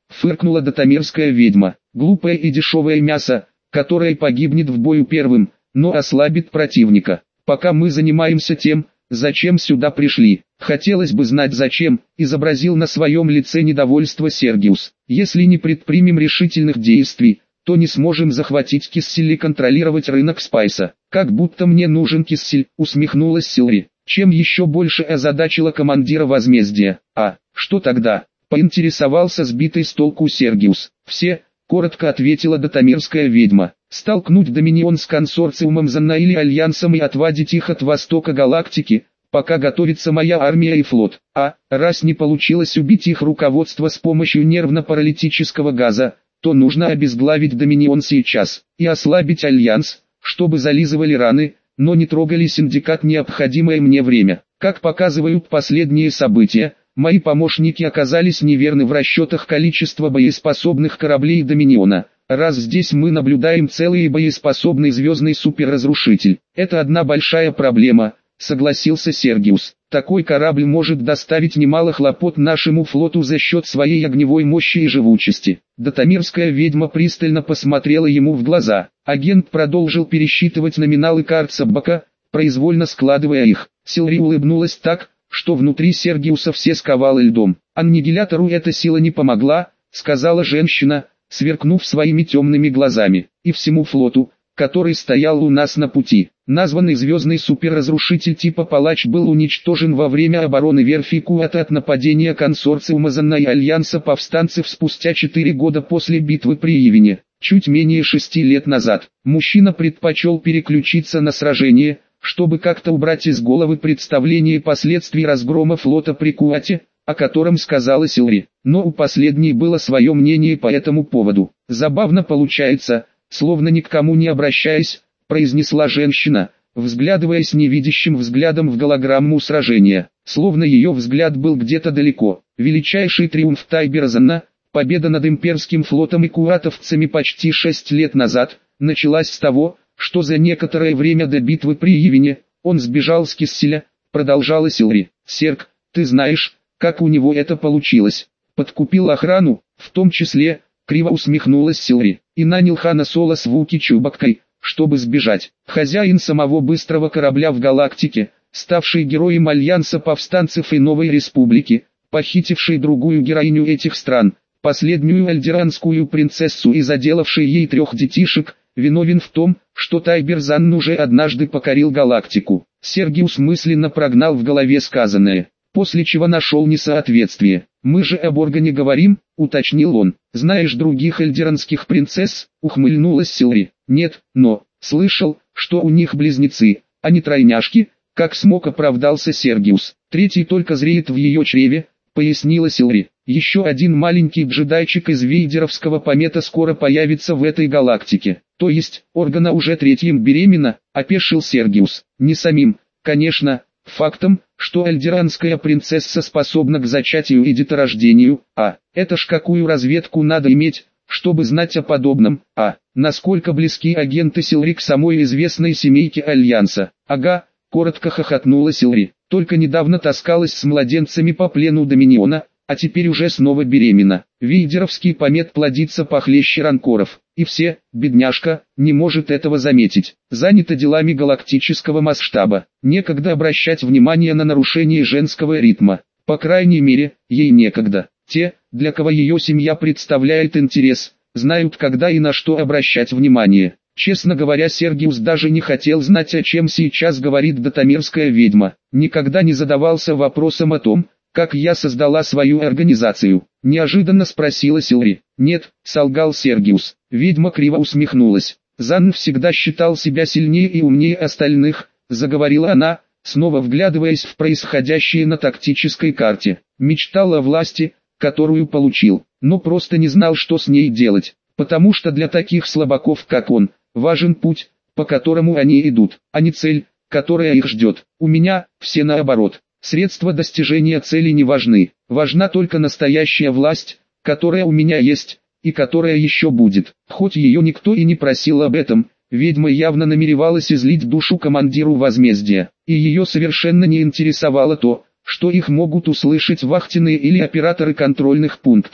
фыркнула дотамирская ведьма. Глупое и дешевое мясо, которое погибнет в бою первым, но ослабит противника. Пока мы занимаемся тем, зачем сюда пришли. Хотелось бы знать зачем, изобразил на своем лице недовольство Сергиус. Если не предпримем решительных действий, то не сможем захватить Киссель и контролировать рынок спайса. Как будто мне нужен Киссель, усмехнулась Силри, чем еще больше озадачила командира возмездия. А, что тогда? Поинтересовался сбитый с толку Сергиус. Все, коротко ответила дотамирская ведьма. Столкнуть Доминион с консорциумом Занна или Альянсом и отвадить их от востока галактики, пока готовится моя армия и флот. А, раз не получилось убить их руководство с помощью нервно-паралитического газа, то нужно обезглавить Доминион сейчас, и ослабить Альянс, чтобы зализывали раны, но не трогали синдикат необходимое мне время. Как показывают последние события, мои помощники оказались неверны в расчетах количества боеспособных кораблей Доминиона. Раз здесь мы наблюдаем целый и боеспособный звездный суперразрушитель, это одна большая проблема, согласился Сергиус. Такой корабль может доставить немало хлопот нашему флоту за счет своей огневой мощи и живучести. Дотамирская ведьма пристально посмотрела ему в глаза. Агент продолжил пересчитывать номиналы карт Саббака, произвольно складывая их. Силри улыбнулась так, что внутри Сергиуса все сковало льдом. Аннигилятору эта сила не помогла, сказала женщина, сверкнув своими темными глазами, и всему флоту, который стоял у нас на пути. Названный звездный суперразрушитель типа Палач был уничтожен во время обороны верфи Куата от нападения консорциума Занна и Альянса повстанцев спустя четыре года после битвы при Ивене. Чуть менее шести лет назад, мужчина предпочел переключиться на сражение, чтобы как-то убрать из головы представление последствий разгрома флота при Куате, о котором сказала Силри. Но у последней было свое мнение по этому поводу. Забавно получается, словно ни к кому не обращаясь, произнесла женщина, взглядываясь невидящим взглядом в голограмму сражения, словно ее взгляд был где-то далеко. Величайший триумф Тайбера Занна, победа над имперским флотом и куатовцами почти шесть лет назад, началась с того, что за некоторое время до битвы при Ивене, он сбежал с Кисселя, продолжала Силри. Серг, ты знаешь, как у него это получилось. Подкупил охрану, в том числе, криво усмехнулась Силри, и нанял Хана Соло с Вуки Чубаккой, чтобы сбежать. Хозяин самого быстрого корабля в галактике, ставший героем Альянса повстанцев и Новой Республики, похитивший другую героиню этих стран, последнюю альдеранскую принцессу и заделавший ей трех детишек, виновен в том, что Тайбер Занн уже однажды покорил галактику. Сергиус мысленно прогнал в голове сказанное, после чего нашел несоответствие. «Мы же об органе говорим», — уточнил он. «Знаешь других эльдеранских принцесс?» — ухмыльнулась Силри. «Нет, но, слышал, что у них близнецы, а не тройняшки», — как смог оправдался Сергиус. «Третий только зреет в ее чреве», — пояснила Силри. «Еще один маленький джедайчик из вейдеровского помета скоро появится в этой галактике». «То есть, Органа уже третьим беременна?» — опешил Сергиус. «Не самим, конечно, фактом, что альдеранская принцесса способна к зачатию и деторождению, а это ж какую разведку надо иметь, чтобы знать о подобном, а насколько близки агенты Силри к самой известной семейке Альянса». «Ага», — коротко хохотнула Силри, «только недавно таскалась с младенцами по плену Доминиона, а теперь уже снова беременна. Вейдеровский помет плодится похлеще ранкоров, и все, бедняжка, не может этого заметить. Занята делами галактического масштаба, некогда обращать внимание на нарушение женского ритма. По крайней мере, ей некогда. Те, для кого ее семья представляет интерес, знают когда и на что обращать внимание». Честно говоря, Сергиус даже не хотел знать, о чем сейчас говорит дотамирская ведьма. Никогда не задавался вопросом о том, как я создала свою организацию. Неожиданно спросила Силри. «Нет», — солгал Сергиус. Ведьма криво усмехнулась. «Занн всегда считал себя сильнее и умнее остальных», — заговорила она, снова вглядываясь в происходящее на тактической карте. «Мечтал о власти, которую получил, но просто не знал, что с ней делать, потому что для таких слабаков, как он, важен путь, по которому они идут, а не цель, которая их ждет. У меня все наоборот. Средства достижения цели не важны, важна только настоящая власть, которая у меня есть, и которая еще будет». Хоть ее никто и не просил об этом, ведьма явно намеревалась излить душу командиру возмездия, и ее совершенно не интересовало то, что их могут услышать вахтенные или операторы контрольных пунктов.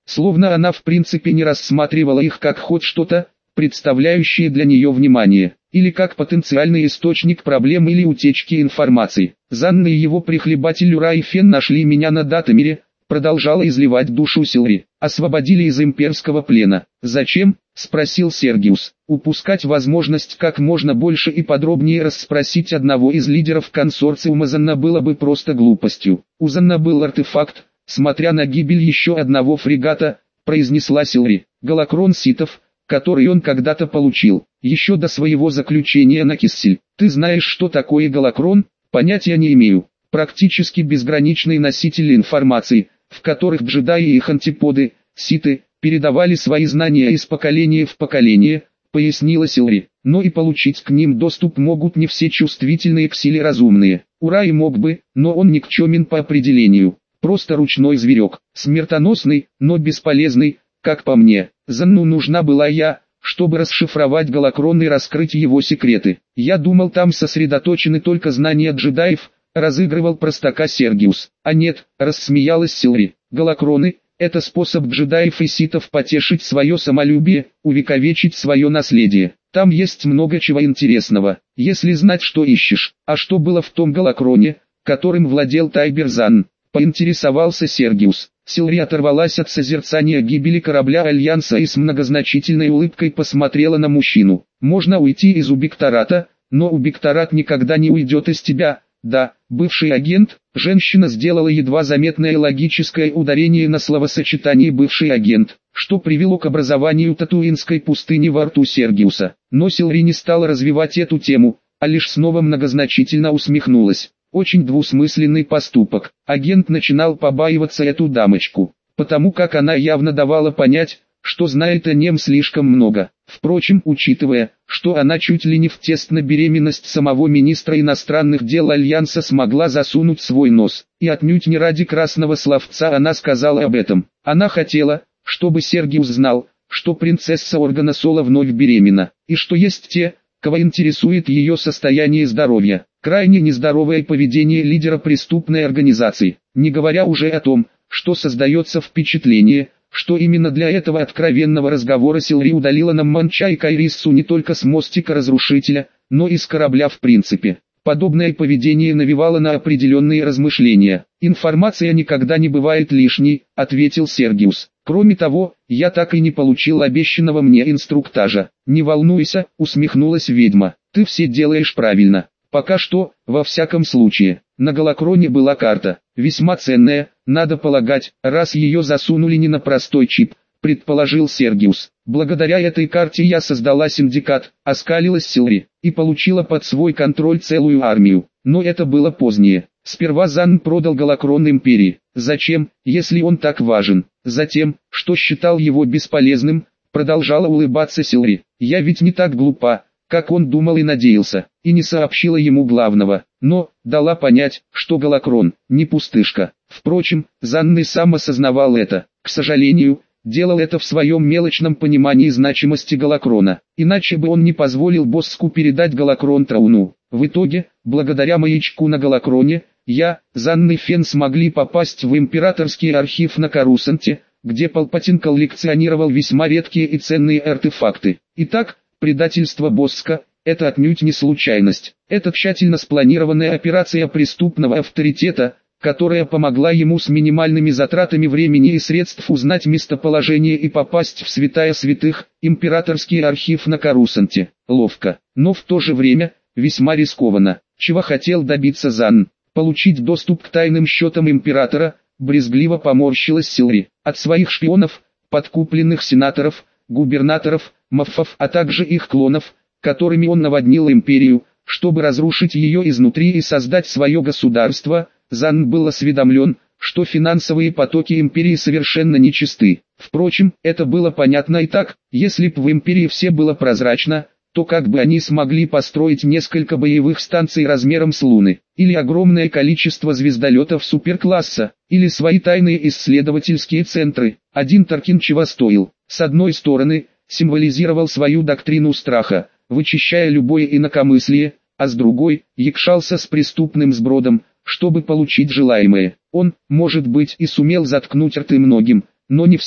словно она в принципе не рассматривала их как хоть что-то, представляющее для нее внимание, или как потенциальный источник проблем или утечки информации. Занна и его прихлебатель Урай Фен нашли меня на Датамире, продолжала изливать душу Силри. Освободили из имперского плена. «Зачем?» – спросил Сергиус. «Упускать возможность как можно больше и подробнее расспросить одного из лидеров консорциума Занна было бы просто глупостью. У Занна был артефакт, смотря на гибель еще одного фрегата», – произнесла Силри. «Голокрон ситов, который он когда-то получил, еще до своего заключения на Киссель. Ты знаешь, что такое голокрон?» «Понятия не имею. Практически безграничный носитель информации, в которых джедаи и их антиподы, ситы, передавали свои знания из поколения в поколение», — пояснила Силри. «Но и получить к ним доступ могут не все чувствительные к силе разумные. Урай мог бы, но он никчемен по определению. Просто ручной зверек, смертоносный, но бесполезный, как по мне. Занну нужна была я, чтобы расшифровать голокрон и раскрыть его секреты. Я думал, там сосредоточены только знания джедаев», — разыгрывал простака Сергиус. «А нет», — рассмеялась Силри, — «голокроны — это способ джедаев и ситов потешить свое самолюбие, увековечить свое наследие. Там есть много чего интересного, если знать, что ищешь». «А что было в том голокроне, которым владел Тайбер Занн?» — поинтересовался Сергиус. Силри оторвалась от созерцания гибели корабля Альянса и с многозначительной улыбкой посмотрела на мужчину. «Можно уйти из Убиктората, но Убикторат никогда не уйдет из тебя». «Да, бывший агент», — женщина сделала едва заметное логическое ударение на словосочетании «бывший агент», что привело к образованию Татуинской пустыни во рту Сергиуса. Но Силри не стала развивать эту тему, а лишь снова многозначительно усмехнулась. Очень двусмысленный поступок. Агент начинал побаиваться эту дамочку, потому как она явно давала понять, что знает о нем слишком много. Впрочем, учитывая, что она чуть ли не в тест на беременность самого министра иностранных дел Альянса смогла засунуть свой нос, и отнюдь не ради красного словца она сказала об этом. Она хотела, чтобы Сергиус знал, что принцесса Органа Соло вновь беременна, и что есть те, кого интересует ее состояние здоровья. Крайне нездоровое поведение лидера преступной организации, не говоря уже о том, что создается впечатление, что именно для этого откровенного разговора Силри удалила нам Манча и Кайриссу не только с мостика разрушителя, но и с корабля в принципе. Подобное поведение навевало на определенные размышления. «Информация никогда не бывает лишней», — ответил Сергиус. «Кроме того, я так и не получил обещанного мне инструктажа». «Не волнуйся», — усмехнулась ведьма, — «ты все делаешь правильно. Пока что, во всяком случае». На голокроне была карта, весьма ценная, надо полагать, раз ее засунули не на простой чип, предположил Сергиус. «Благодаря этой карте я создала синдикат», — оскалилась Силри, — «и получила под свой контроль целую армию. Но это было позднее. Сперва Занн продал голокрон Империи. Зачем, если он так важен? Затем, что считал его бесполезным», — продолжала улыбаться Силри. «Я ведь не так глупа, как он думал и надеялся, и не сообщила ему главного, но дала понять, что голокрон не пустышка. Впрочем, Занн и сам осознавал это. К сожалению, делал это в своем мелочном понимании значимости голокрона, иначе бы он не позволил Босску передать голокрон Трауну. В итоге, благодаря маячку на голокроне, я, Занн и Фен смогли попасть в императорский архив на Карусанте, где Палпатин коллекционировал весьма редкие и ценные артефакты. Итак, предательство Босска – это отнюдь не случайность. Это тщательно спланированная операция преступного авторитета, которая помогла ему с минимальными затратами времени и средств узнать местоположение и попасть в святая святых, императорский архив на Карусанте. Ловко, но в то же время, весьма рискованно. Чего хотел добиться Занн? Получить доступ к тайным счетам императора, брезгливо поморщилась Силри. От своих шпионов, подкупленных сенаторов, губернаторов, маффов, а также их клонов, которыми он наводнил империю, чтобы разрушить ее изнутри и создать свое государство. Занн был осведомлен, что финансовые потоки империи совершенно нечисты. Впрочем, это было понятно и так. Если б в империи все было прозрачно, то как бы они смогли построить несколько боевых станций размером с Луны, или огромное количество звездолетов суперкласса, или свои тайные исследовательские центры. Один Таркин чего стоил? С одной стороны, символизировал свою доктрину страха, вычищая любое инакомыслие, а с другой, якшался с преступным сбродом, чтобы получить желаемое. Он, может быть, и сумел заткнуть рты многим, но не всем.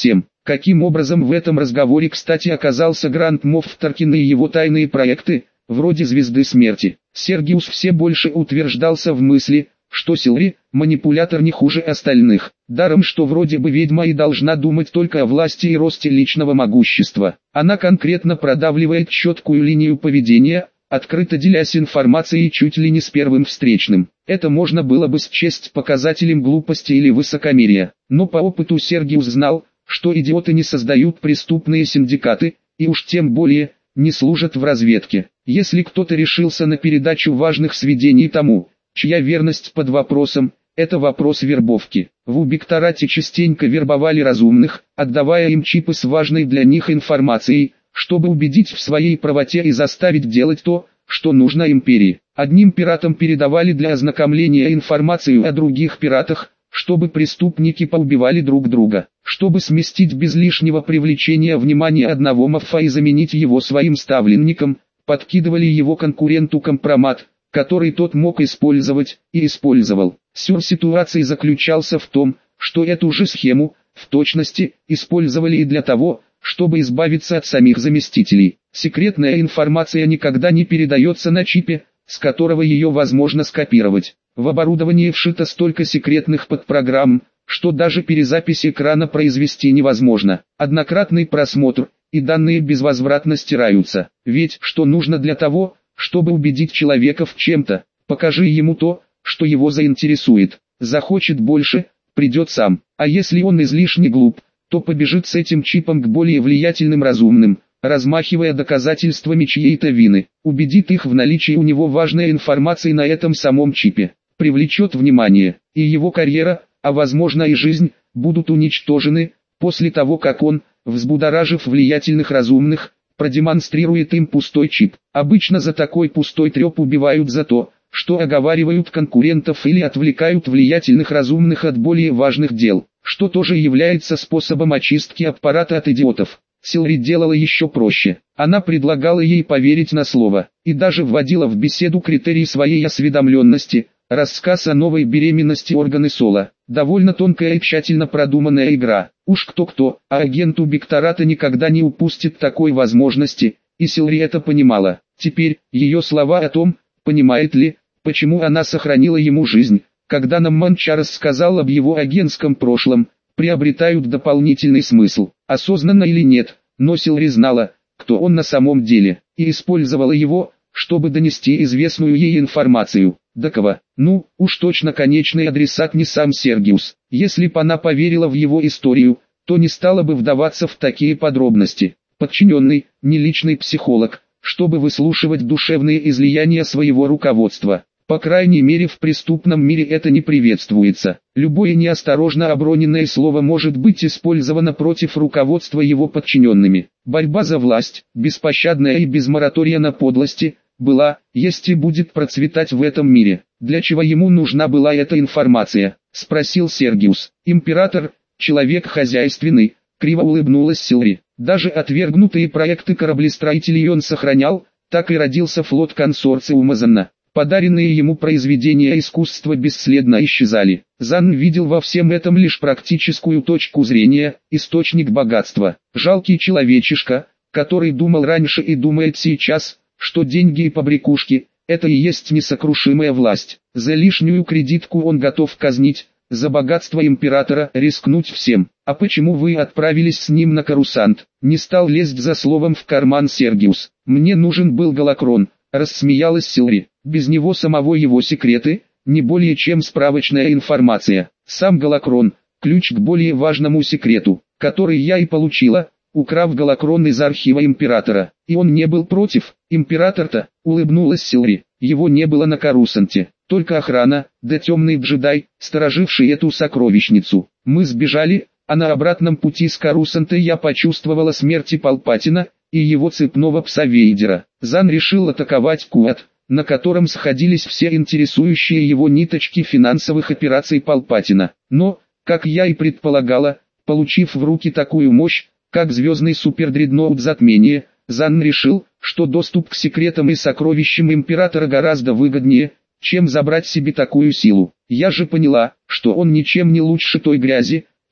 Каким образом в этом разговоре кстати оказался Грант Мофф Таркин и его тайные проекты, вроде «Звезды смерти»? Сергиус все больше утверждался в мысли, что Силри – манипулятор не хуже остальных. Даром, что вроде бы ведьма и должна думать только о власти и росте личного могущества. Она конкретно продавливает четкую линию поведения, открыто делясь информацией чуть ли не с первым встречным. Это можно было бы счесть показателем глупости или высокомерия. Но по опыту Сергиус знал, что идиоты не создают преступные синдикаты, и уж тем более, не служат в разведке. Если кто-то решился на передачу важных сведений тому, чья верность под вопросом, это вопрос вербовки. В Убикторате частенько вербовали разумных, отдавая им чипы с важной для них информацией, чтобы убедить в своей правоте и заставить делать то, что нужно империи. Одним пиратам передавали для ознакомления информацию о других пиратах, чтобы преступники поубивали друг друга, чтобы сместить без лишнего привлечения внимания одного мафа и заменить его своим ставленником, подкидывали его конкуренту компромат, который тот мог использовать, и использовал. Сюр ситуации заключался в том, что эту же схему, в точности, использовали и для того, чтобы избавиться от самих заместителей. Секретная информация никогда не передается на чипе, с которого ее возможно скопировать. В оборудовании вшито столько секретных подпрограмм, что даже перезапись экрана произвести невозможно. Однократный просмотр, и данные безвозвратно стираются. Ведь что нужно для того, чтобы убедить человека в чем-то? Покажи ему то, что его заинтересует. Захочет больше, придет сам. А если он излишне глуп, то побежит с этим чипом к более влиятельным разумным, размахивая доказательствами чьей-то вины. Убедит их в наличии у него важной информации на этом самом чипе. Привлечет внимание, и его карьера, а возможно и жизнь, будут уничтожены, после того как он, взбудоражив влиятельных разумных, продемонстрирует им пустой чип. Обычно за такой пустой треп убивают за то, что оговаривают конкурентов или отвлекают влиятельных разумных от более важных дел, что тоже является способом очистки аппарата от идиотов. Силри делала еще проще. Она предлагала ей поверить на слово, и даже вводила в беседу критерии своей осведомленности, рассказ о новой беременности органы Сола. Довольно тонкая и тщательно продуманная игра. Уж кто-кто, а агент Убиктората никогда не упустит такой возможности, и Силри это понимала. Теперь, ее слова о том, понимает ли, почему она сохранила ему жизнь, когда нам Манча рассказал об его агентском прошлом, приобретают дополнительный смысл. Осознанно или нет, но Силри знала, кто он на самом деле, и использовала его, чтобы донести известную ей информацию. До кого? Ну, уж точно конечный адресат не сам Сергиус. Если б она поверила в его историю, то не стала бы вдаваться в такие подробности. Подчиненный, не личный психолог, чтобы выслушивать душевные излияния своего руководства. По крайней мере в преступном мире это не приветствуется. Любое неосторожно оброненное слово может быть использовано против руководства его подчиненными. Борьба за власть, беспощадная и без моратория на подлости, была, есть и будет процветать в этом мире. Для чего ему нужна была эта информация? Спросил Сергиус. Император, человек хозяйственный, криво улыбнулась Силри. Даже отвергнутые проекты кораблестроителей он сохранял, так и родился флот консорциума Занна. Подаренные ему произведения искусства бесследно исчезали. Зан видел во всем этом лишь практическую точку зрения, источник богатства. Жалкий человечишка, который думал раньше и думает сейчас, что деньги и побрякушки – это и есть несокрушимая власть. За лишнюю кредитку он готов казнить, за богатство императора рискнуть всем. А почему вы отправились с ним на Корусант? Не стал лезть за словом в карман Сергиус. Мне нужен был Галакрон, рассмеялась Силри. Без него самого его секреты, не более чем справочная информация. Сам Галакрон – ключ к более важному секрету, который я и получила, украв Галакрон из архива императора. И он не был против. Император-то, улыбнулась Силри, его не было на Корусанте. Только охрана, да темный джедай, стороживший эту сокровищницу. Мы сбежали, а на обратном пути с Корусанта я почувствовала смерти Палпатина и его цепного пса Вейдера. Зан решил атаковать Куат, на котором сходились все интересующие его ниточки финансовых операций Палпатина. Но, как я и предполагала, получив в руки такую мощь, как звездный супердредноут затмения, Зан решил, что доступ к секретам и сокровищам императора гораздо выгоднее, чем забрать себе такую силу. Я же поняла, что он ничем не лучше той грязи,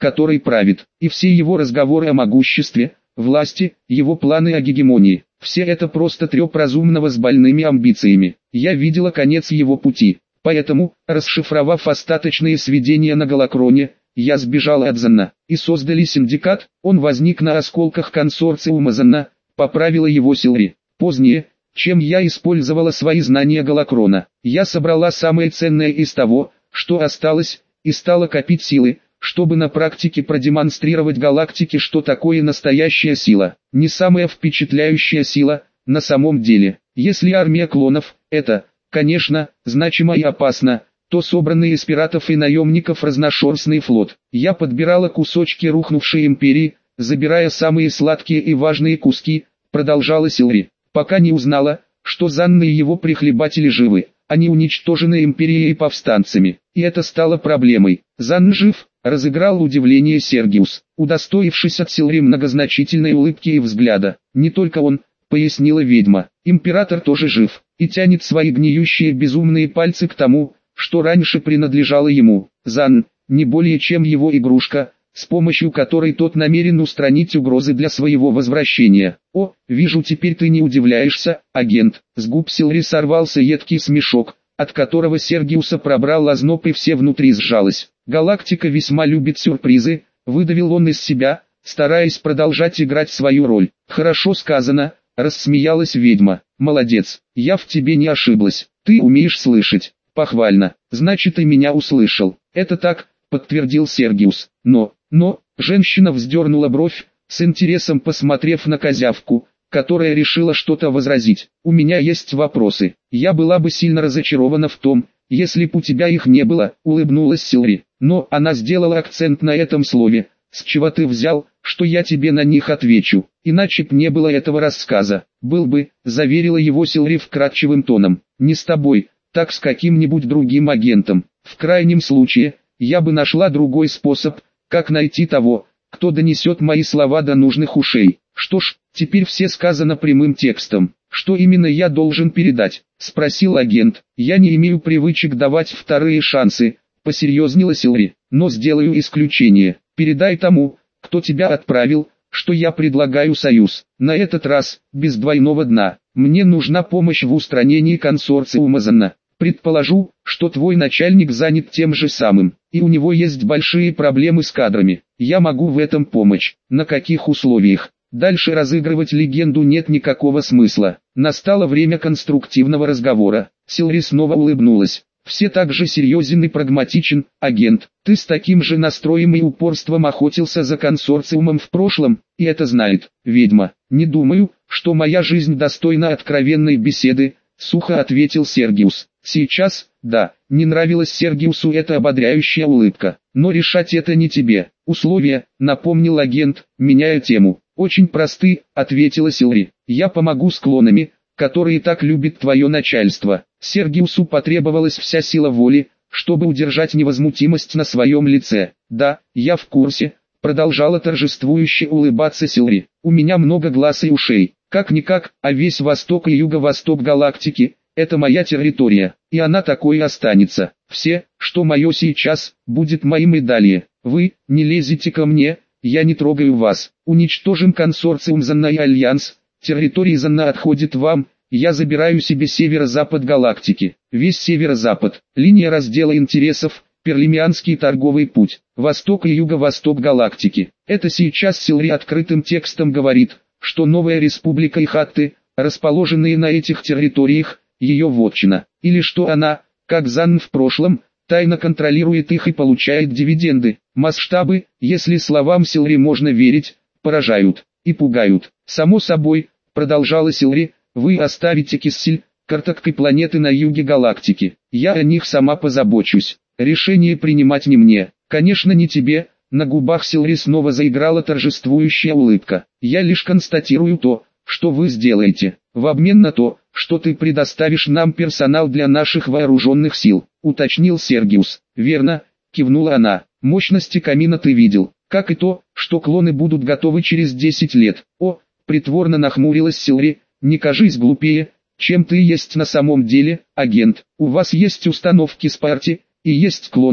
который правит, и все его разговоры о могуществе, власти, его планы о гегемонии. Все это просто треп разумного с больными амбициями. Я видела конец его пути. Поэтому, расшифровав остаточные сведения на Галакроне, я сбежал от Занна, и создали синдикат. Он возник на осколках консорциума Занна, поправила его Силри. Позднее, чем я использовала свои знания Галакрона, я собрала самое ценное из того, что осталось, и стала копить силы, чтобы на практике продемонстрировать галактике, что такое настоящая сила. Не самая впечатляющая сила, на самом деле. Если армия клонов – это, конечно, значимо и опасно, то собранный из пиратов и наемников разношерстный флот. Я подбирала кусочки рухнувшей империи, забирая самые сладкие и важные куски, продолжала Силри, пока не узнала, что Занна и его прихлебатели живы. Они уничтожены империей и повстанцами, и это стало проблемой. Занн жив, разыграл удивление Сергиус, удостоившись от Силри многозначительной улыбки и взгляда. Не только он, пояснила ведьма, император тоже жив, и тянет свои гниющие безумные пальцы к тому, что раньше принадлежало ему. Занн, не более чем его игрушка, с помощью которой тот намерен устранить угрозы для своего возвращения. «О, вижу, теперь ты не удивляешься, агент». С губ Силри сорвался едкий смешок, от которого Сергиуса пробрал озноб и все внутри сжалось. «Галактика весьма любит сюрпризы», — выдавил он из себя, стараясь продолжать играть свою роль. «Хорошо сказано», — рассмеялась ведьма. «Молодец, я в тебе не ошиблась, ты умеешь слышать». «Похвально, значит и меня услышал». «Это так», — подтвердил Сергиус. «Но, но...» Женщина вздернула бровь, с интересом посмотрев на козявку, которая решила что-то возразить. «У меня есть вопросы. Я была бы сильно разочарована в том, если б у тебя их не было», — улыбнулась Силри. Но она сделала акцент на этом слове. «С чего ты взял, что я тебе на них отвечу? Иначе б не было этого рассказа». «Был бы», — заверила его Силри вкрадчивым тоном. «Не с тобой, так с каким-нибудь другим агентом. В крайнем случае, я бы нашла другой способ, как найти того, кто донесет мои слова до нужных ушей». «Что ж, теперь все сказано прямым текстом. Что именно я должен передать?» — спросил агент. «Я не имею привычек давать вторые шансы», — посерьезнела Силри. «Но сделаю исключение. Передай тому, кто тебя отправил, что я предлагаю союз. На этот раз, без двойного дна. Мне нужна помощь в устранении консорциума Занна. Предположу, что твой начальник занят тем же самым, и у него есть большие проблемы с кадрами. Я могу в этом помочь. На каких условиях?» Дальше разыгрывать легенду нет никакого смысла. Настало время конструктивного разговора. Силри снова улыбнулась. «Все так же серьезен и прагматичен, агент. Ты с таким же настроем и упорством охотился за консорциумом в прошлом, и это знает ведьма. Не думаю, что моя жизнь достойна откровенной беседы», — сухо ответил Сергиус. «Сейчас, да, не нравилась Сергиусу эта ободряющая улыбка. Но решать это не тебе. Условия», — напомнил агент, меняя тему. «Очень просты», — ответила Силри. «Я помогу с клонами, которые так любит твое начальство». Сергиусу потребовалась вся сила воли, чтобы удержать невозмутимость на своем лице. «Да, я в курсе», — продолжала торжествующе улыбаться Силри. «У меня много глаз и ушей. Как-никак, а весь восток и юго-восток галактики — это моя территория, и она такой и останется. Все, что мое сейчас, будет моим и далее. Вы, не лезете ко мне, я не трогаю вас. Уничтожим консорциум Занна и Альянс, территория Занна отходит вам, я забираю себе северо-запад галактики, весь северо-запад, линия раздела интересов, Перлимианский торговый путь, восток и юго-восток галактики». Это сейчас Силри открытым текстом говорит, что новая республика и хатты, расположенные на этих территориях, ее вотчина, или что она, как Занн в прошлом, тайно контролирует их и получает дивиденды. Масштабы, если словам Силри можно верить, поражают и пугают. «Само собой», — продолжала Силри, — «вы оставите Киссель, карточкой планеты на юге галактики. Я о них сама позабочусь. Решение принимать не мне, конечно не тебе». На губах Силри снова заиграла торжествующая улыбка. «Я лишь констатирую то, что вы сделаете, в обмен на то, что ты предоставишь нам персонал для наших вооруженных сил», — уточнил Сергиус. «Верно», — кивнула она. «Мощности камина ты видел, как и то, что клоны будут готовы через десять лет». «О», — притворно нахмурилась Силри, — «не кажись глупее, чем ты есть на самом деле, агент. У вас есть установки Спарти, и есть клоны,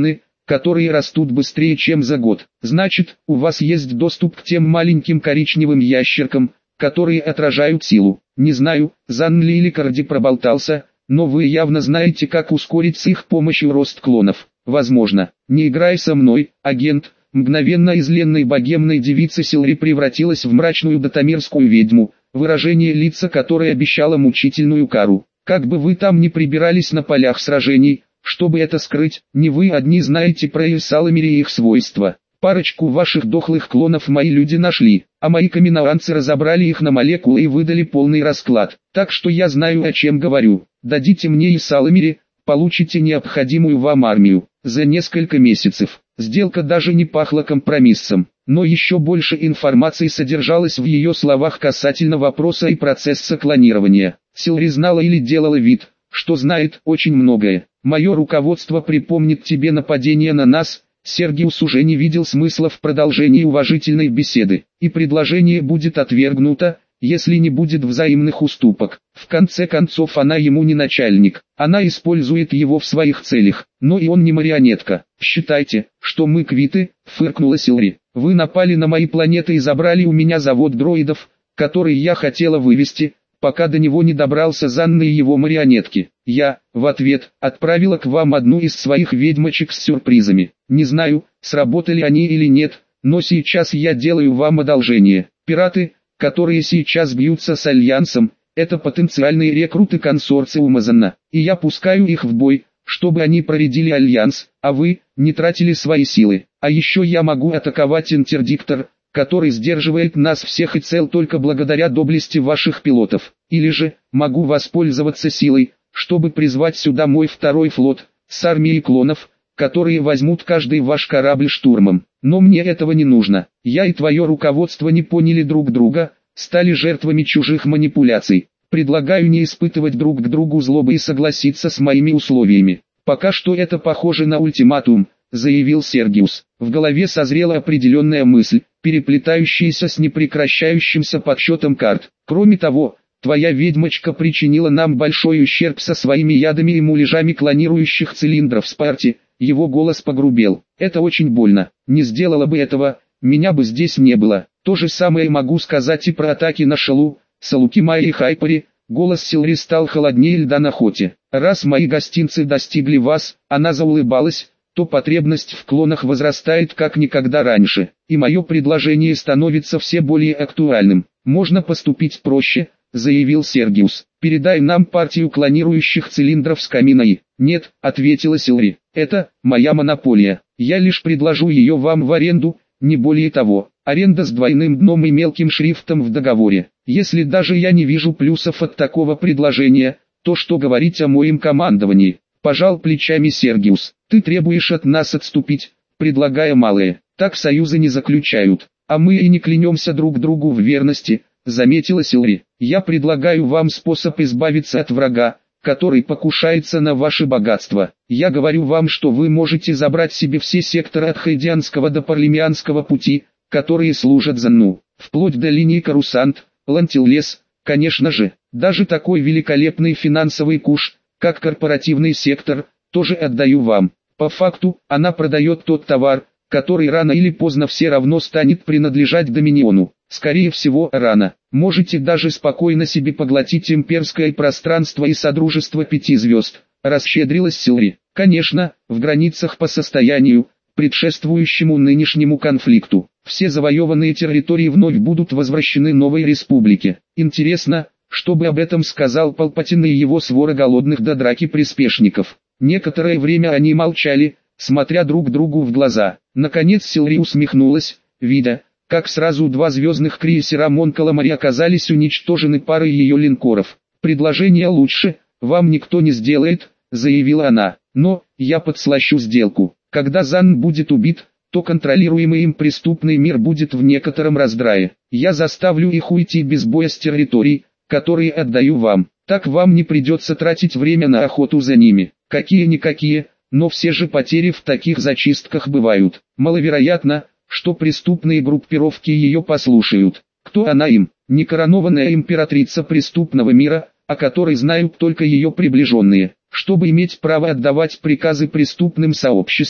которые растут быстрее, чем за год. Значит, у вас есть доступ к тем маленьким коричневым ящеркам, которые отражают силу. Не знаю, Занн ли или Карди проболтался, но вы явно знаете, как ускорить с их помощью рост клонов. Возможно. Не играй со мной, агент. Мгновенно из ленной богемной девицы Силри превратилась в мрачную датамирскую ведьму, выражение лица которой обещало мучительную кару. Как бы вы там ни прибирались на полях сражений, чтобы это скрыть, не вы одни знаете про Исаламире и их свойства. Парочку ваших дохлых клонов мои люди нашли, а мои каменноанцы разобрали их на молекулы и выдали полный расклад. Так что я знаю, о чем говорю. Дадите мне Исаламире, получите необходимую вам армию. За несколько месяцев. Сделка даже не пахла компромиссом, но еще больше информации содержалось в ее словах касательно вопроса и процесса клонирования. Силри знала или делала вид, что знает очень многое. Мое руководство припомнит тебе нападение на нас. Сергиус уже не видел смысла в продолжении уважительной беседы, и предложение будет отвергнуто, если не будет взаимных уступок. В конце концов, она ему не начальник, она использует его в своих целях, но и он не марионетка. Считайте, что мы квиты, фыркнула Силри. Вы напали на мои планеты и забрали у меня завод дроидов, который я хотела вывести, пока до него не добрался Занн и его марионетки. Я, в ответ, отправила к вам одну из своих ведьмочек с сюрпризами. Не знаю, сработали они или нет, но сейчас я делаю вам одолжение. Пираты, которые сейчас бьются с Альянсом, это потенциальные рекруты консорциума Занна, и я пускаю их в бой, чтобы они проредили Альянс, а вы, не тратили свои силы. А еще я могу атаковать Интердиктор, который сдерживает нас всех и цел только благодаря доблести ваших пилотов. Или же, могу воспользоваться силой, чтобы призвать сюда мой второй флот, с армией клонов, которые возьмут каждый ваш корабль штурмом. Но мне этого не нужно. Я и твое руководство не поняли друг друга, стали жертвами чужих манипуляций. Предлагаю не испытывать друг к другу злобы и согласиться с моими условиями. Пока что это похоже на ультиматум, заявил Сергиус. В голове созрела определенная мысль, переплетающаяся с непрекращающимся подсчетом карт. Кроме того, твоя ведьмочка причинила нам большой ущерб со своими ядами и муляжами клонирующих цилиндров Спарти. Его голос погрубел. Это очень больно. Не сделала бы этого, меня бы здесь не было. То же самое могу сказать и про атаки на Шалу, Салукимая и Хайпари. Голос Силри стал холоднее льда на Хоте. Раз мои гостинцы достигли вас, она заулыбалась, то потребность в клонах возрастает как никогда раньше, и мое предложение становится все более актуальным. Можно поступить проще, заявил Сергиус. Передай нам партию клонирующих цилиндров с каминой. Нет, ответила Силри. Это моя монополия. Я лишь предложу ее вам в аренду, не более того. Аренда с двойным дном и мелким шрифтом в договоре. Если даже я не вижу плюсов от такого предложения, то что говорить о моем командовании? Пожал плечами Сергиус. Ты требуешь от нас отступить, предлагая малое. Так союзы не заключают. А мы и не клянемся друг другу в верности, заметила Силри. Я предлагаю вам способ избавиться от врага, который покушается на ваше богатство. Я говорю вам, что вы можете забрать себе все секторы от Хайдианского до Парлемианского пути, которые служат Занну, вплоть до линии Карусант, Лантиллес, конечно же. Даже такой великолепный финансовый куш, как корпоративный сектор, тоже отдаю вам. По факту, она продает тот товар, который рано или поздно все равно станет принадлежать Доминиону. Скорее всего, рано. Можете даже спокойно себе поглотить имперское пространство и Содружество Пяти Звезд, расщедрилась Силри. Конечно, в границах по состоянию, предшествующему нынешнему конфликту. Все завоеванные территории вновь будут возвращены новой республике. Интересно, что бы об этом сказал Палпатин и его свора голодных до драки приспешников. Некоторое время они молчали, смотря друг другу в глаза. Наконец Силри усмехнулась, видя, как сразу два звездных крейсера Мон Каламари оказались уничтожены парой ее линкоров. «Предложение лучше, вам никто не сделает», — заявила она. «Но, я подслащу сделку. Когда Занн будет убит, то контролируемый им преступный мир будет в некотором раздрае. Я заставлю их уйти без боя с территорий, которые отдаю вам. Так вам не придется тратить время на охоту за ними. Какие-никакие, но все же потери в таких зачистках бывают. Маловероятно, что преступные группировки ее послушают. Кто она им? Некоронованная императрица преступного мира, о которой знают только ее приближенные. Чтобы иметь право отдавать приказы преступным сообществам,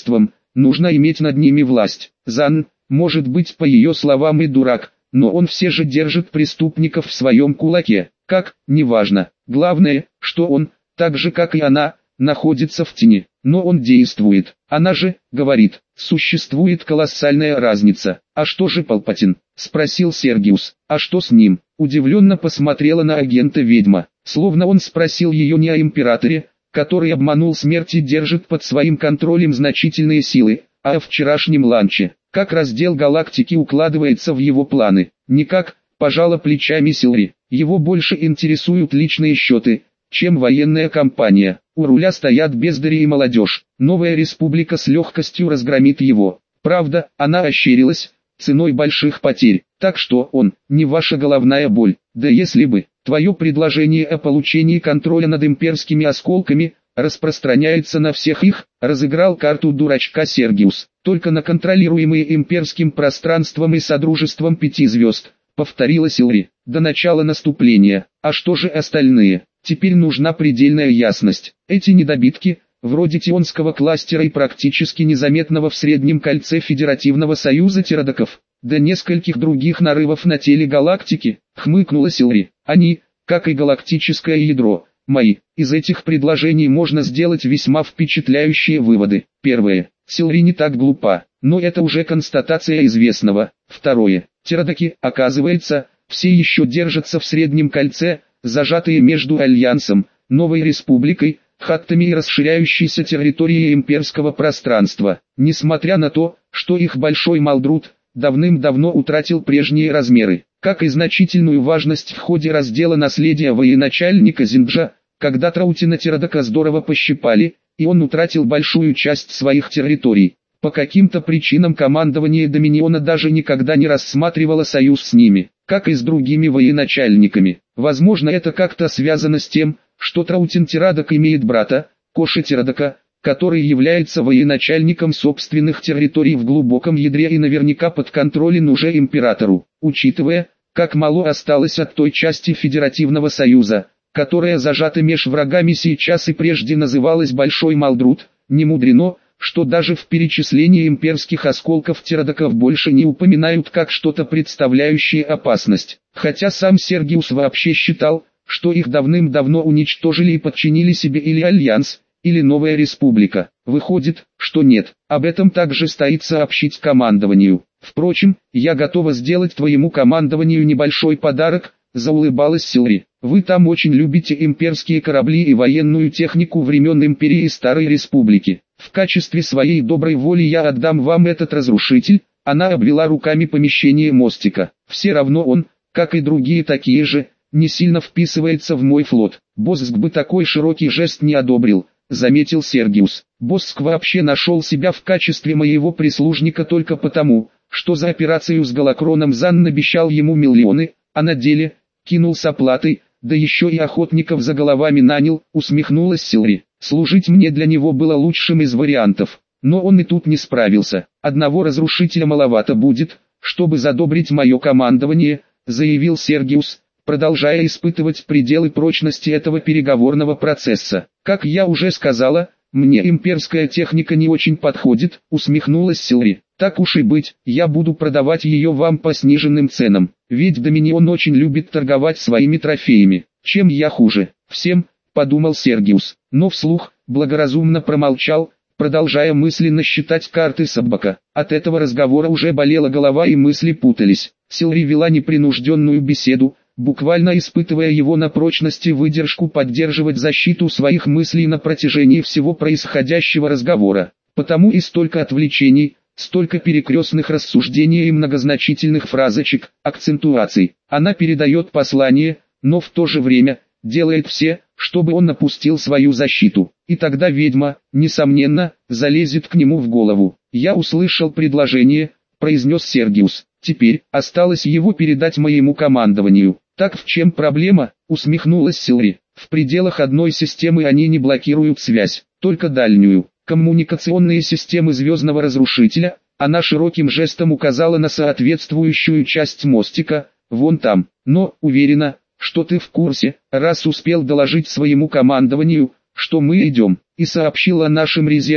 нужно иметь над ними власть. Зан, может быть, по ее словам, и дурак, но он все же держит преступников в своем кулаке. Как, неважно. Главное, что он, так же как и она, находится в тени. Но он действует. Она же, говорит, существует колоссальная разница. А что же Палпатин? Спросил Сергиус. А что с ним? Удивленно посмотрела на агента ведьма. Словно он спросил ее не о императоре, который обманул смерть и держит под своим контролем значительные силы, а о вчерашнем ланче. Как раздел галактики укладывается в его планы? Никак, пожала плечами Силри. Его больше интересуют личные счеты, чем военная кампания. У руля стоят бездари и молодежь. Новая республика с легкостью разгромит его. Правда, она ощерилась, ценой больших потерь. Так что он, не ваша головная боль. Да если бы, твое предложение о получении контроля над имперскими осколками, распространяется на всех их, разыграл карту дурачка Сергиус. Только на контролируемые имперским пространством и содружеством пяти звезд, повторила Силри, до начала наступления. А что же остальные? Теперь нужна предельная ясность. Эти недобитки, вроде Тионского кластера и практически незаметного в среднем кольце Федеративного союза тирадоков, да нескольких других нарывов на теле галактики, хмыкнула Силри. Они, как и галактическое ядро, мои. Из этих предложений можно сделать весьма впечатляющие выводы. Первое. Силри не так глупа, но это уже констатация известного. Второе. Тирадоки, оказывается, все еще держатся в среднем кольце, зажатые между Альянсом, Новой Республикой, хаттами и расширяющейся территорией имперского пространства. Несмотря на то, что их большой Малдрут давным-давно утратил прежние размеры, как и значительную важность в ходе раздела наследия военачальника Зинджа, когда Траутина Тирадока здорово пощипали, и он утратил большую часть своих территорий. По каким-то причинам командование Доминиона даже никогда не рассматривало союз с ними, как и с другими военачальниками. Возможно, это как-то связано с тем, что Траутин Тирадок имеет брата, Коша Тирадока, который является военачальником собственных территорий в глубоком ядре и наверняка подконтролен уже императору. Учитывая, как мало осталось от той части Федеративного союза, которая зажата меж врагами сейчас и прежде называлась Большой Малдрут, не мудрено, что даже в перечислении имперских осколков тирадоков больше не упоминают как что-то представляющее опасность. Хотя сам Сергиус вообще считал, что их давным-давно уничтожили и подчинили себе или Альянс, или Новая Республика. Выходит, что нет. Об этом также стоит сообщить командованию. Впрочем, я готова сделать твоему командованию небольшой подарок, заулыбалась Силри. Вы там очень любите имперские корабли и военную технику времен Империи и Старой Республики. В качестве своей доброй воли я отдам вам этот разрушитель. Она обвела руками помещение мостика. Все равно он, как и другие такие же, не сильно вписывается в мой флот. Босск бы такой широкий жест не одобрил, заметил Сергиус. Босск вообще нашел себя в качестве моего прислужника только потому, что за операцию с Галакроном Зан обещал ему миллионы, а на деле кинул с оплатой, да еще и охотников за головами нанял, усмехнулась Силри. Служить мне для него было лучшим из вариантов, но он и тут не справился. Одного разрушителя маловато будет, чтобы задобрить мое командование, заявил Сергиус, продолжая испытывать пределы прочности этого переговорного процесса. Как я уже сказала, мне имперская техника не очень подходит, усмехнулась Силри. Так уж и быть, я буду продавать ее вам по сниженным ценам, ведь Доминион очень любит торговать своими трофеями. Чем я хуже? Всем, подумал Сергиус, но вслух, благоразумно промолчал, продолжая мысленно считать карты собака. От этого разговора уже болела голова и мысли путались. Силри вела непринужденную беседу, буквально испытывая его на прочность и выдержку поддерживать защиту своих мыслей на протяжении всего происходящего разговора. Потому и столько отвлечений, столько перекрестных рассуждений и многозначительных фразочек, акцентуаций. Она передает послание, но в то же время делает все, чтобы он опустил свою защиту. И тогда ведьма, несомненно, залезет к нему в голову. «Я услышал предложение», — произнес Сергиус. «Теперь осталось его передать моему командованию». «Так в чем проблема?» — усмехнулась Силри. «В пределах одной системы они не блокируют связь, только дальнюю. Коммуникационные системы Звездного Разрушителя». Она широким жестом указала на соответствующую часть мостика, вон там. «Но, уверена, что ты в курсе, раз успел доложить своему командованию, что мы идем, и сообщил о нашем резерве,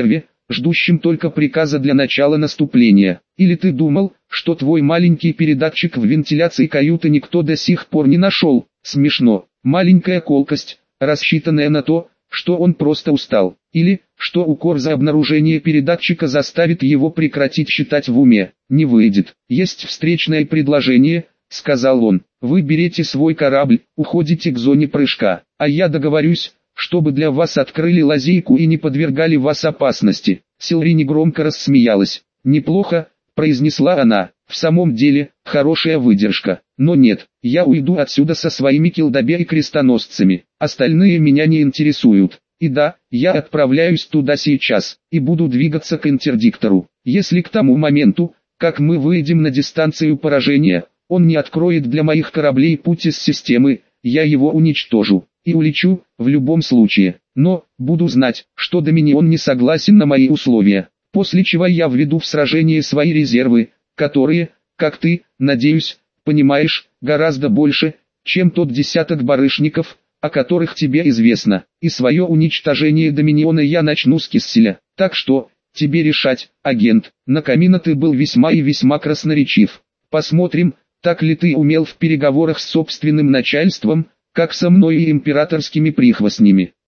ждущим только приказа для начала наступления. Или ты думал, что твой маленький передатчик в вентиляции каюты никто до сих пор не нашел? Смешно. Маленькая колкость, рассчитанная на то, что он просто устал. Или, что укор за обнаружение передатчика заставит его прекратить считать в уме. Не выйдет. Есть встречное предложение, сказал он. Вы берете свой корабль, уходите к зоне прыжка, а я договорюсь, чтобы для вас открыли лазейку и не подвергали вас опасности. Силри негромко рассмеялась. Неплохо, произнесла она. В самом деле, хорошая выдержка. Но нет, я уйду отсюда со своими килдабе и крестоносцами. Остальные меня не интересуют. И да, я отправляюсь туда сейчас, и буду двигаться к интердиктору. Если к тому моменту, как мы выйдем на дистанцию поражения, он не откроет для моих кораблей путь из системы, я его уничтожу. И улечу, в любом случае. Но, буду знать, что Доминион не согласен на мои условия. После чего я введу в сражение свои резервы, которые, как ты, надеюсь, понимаешь, гораздо больше, чем тот десяток барышников, о которых тебе известно. И свое уничтожение Доминиона я начну с Кисселя. Так что, тебе решать, агент. На Камино ты был весьма и весьма красноречив. Посмотрим, так ли ты умел в переговорах с собственным начальством, как со мной и императорскими прихвостнями.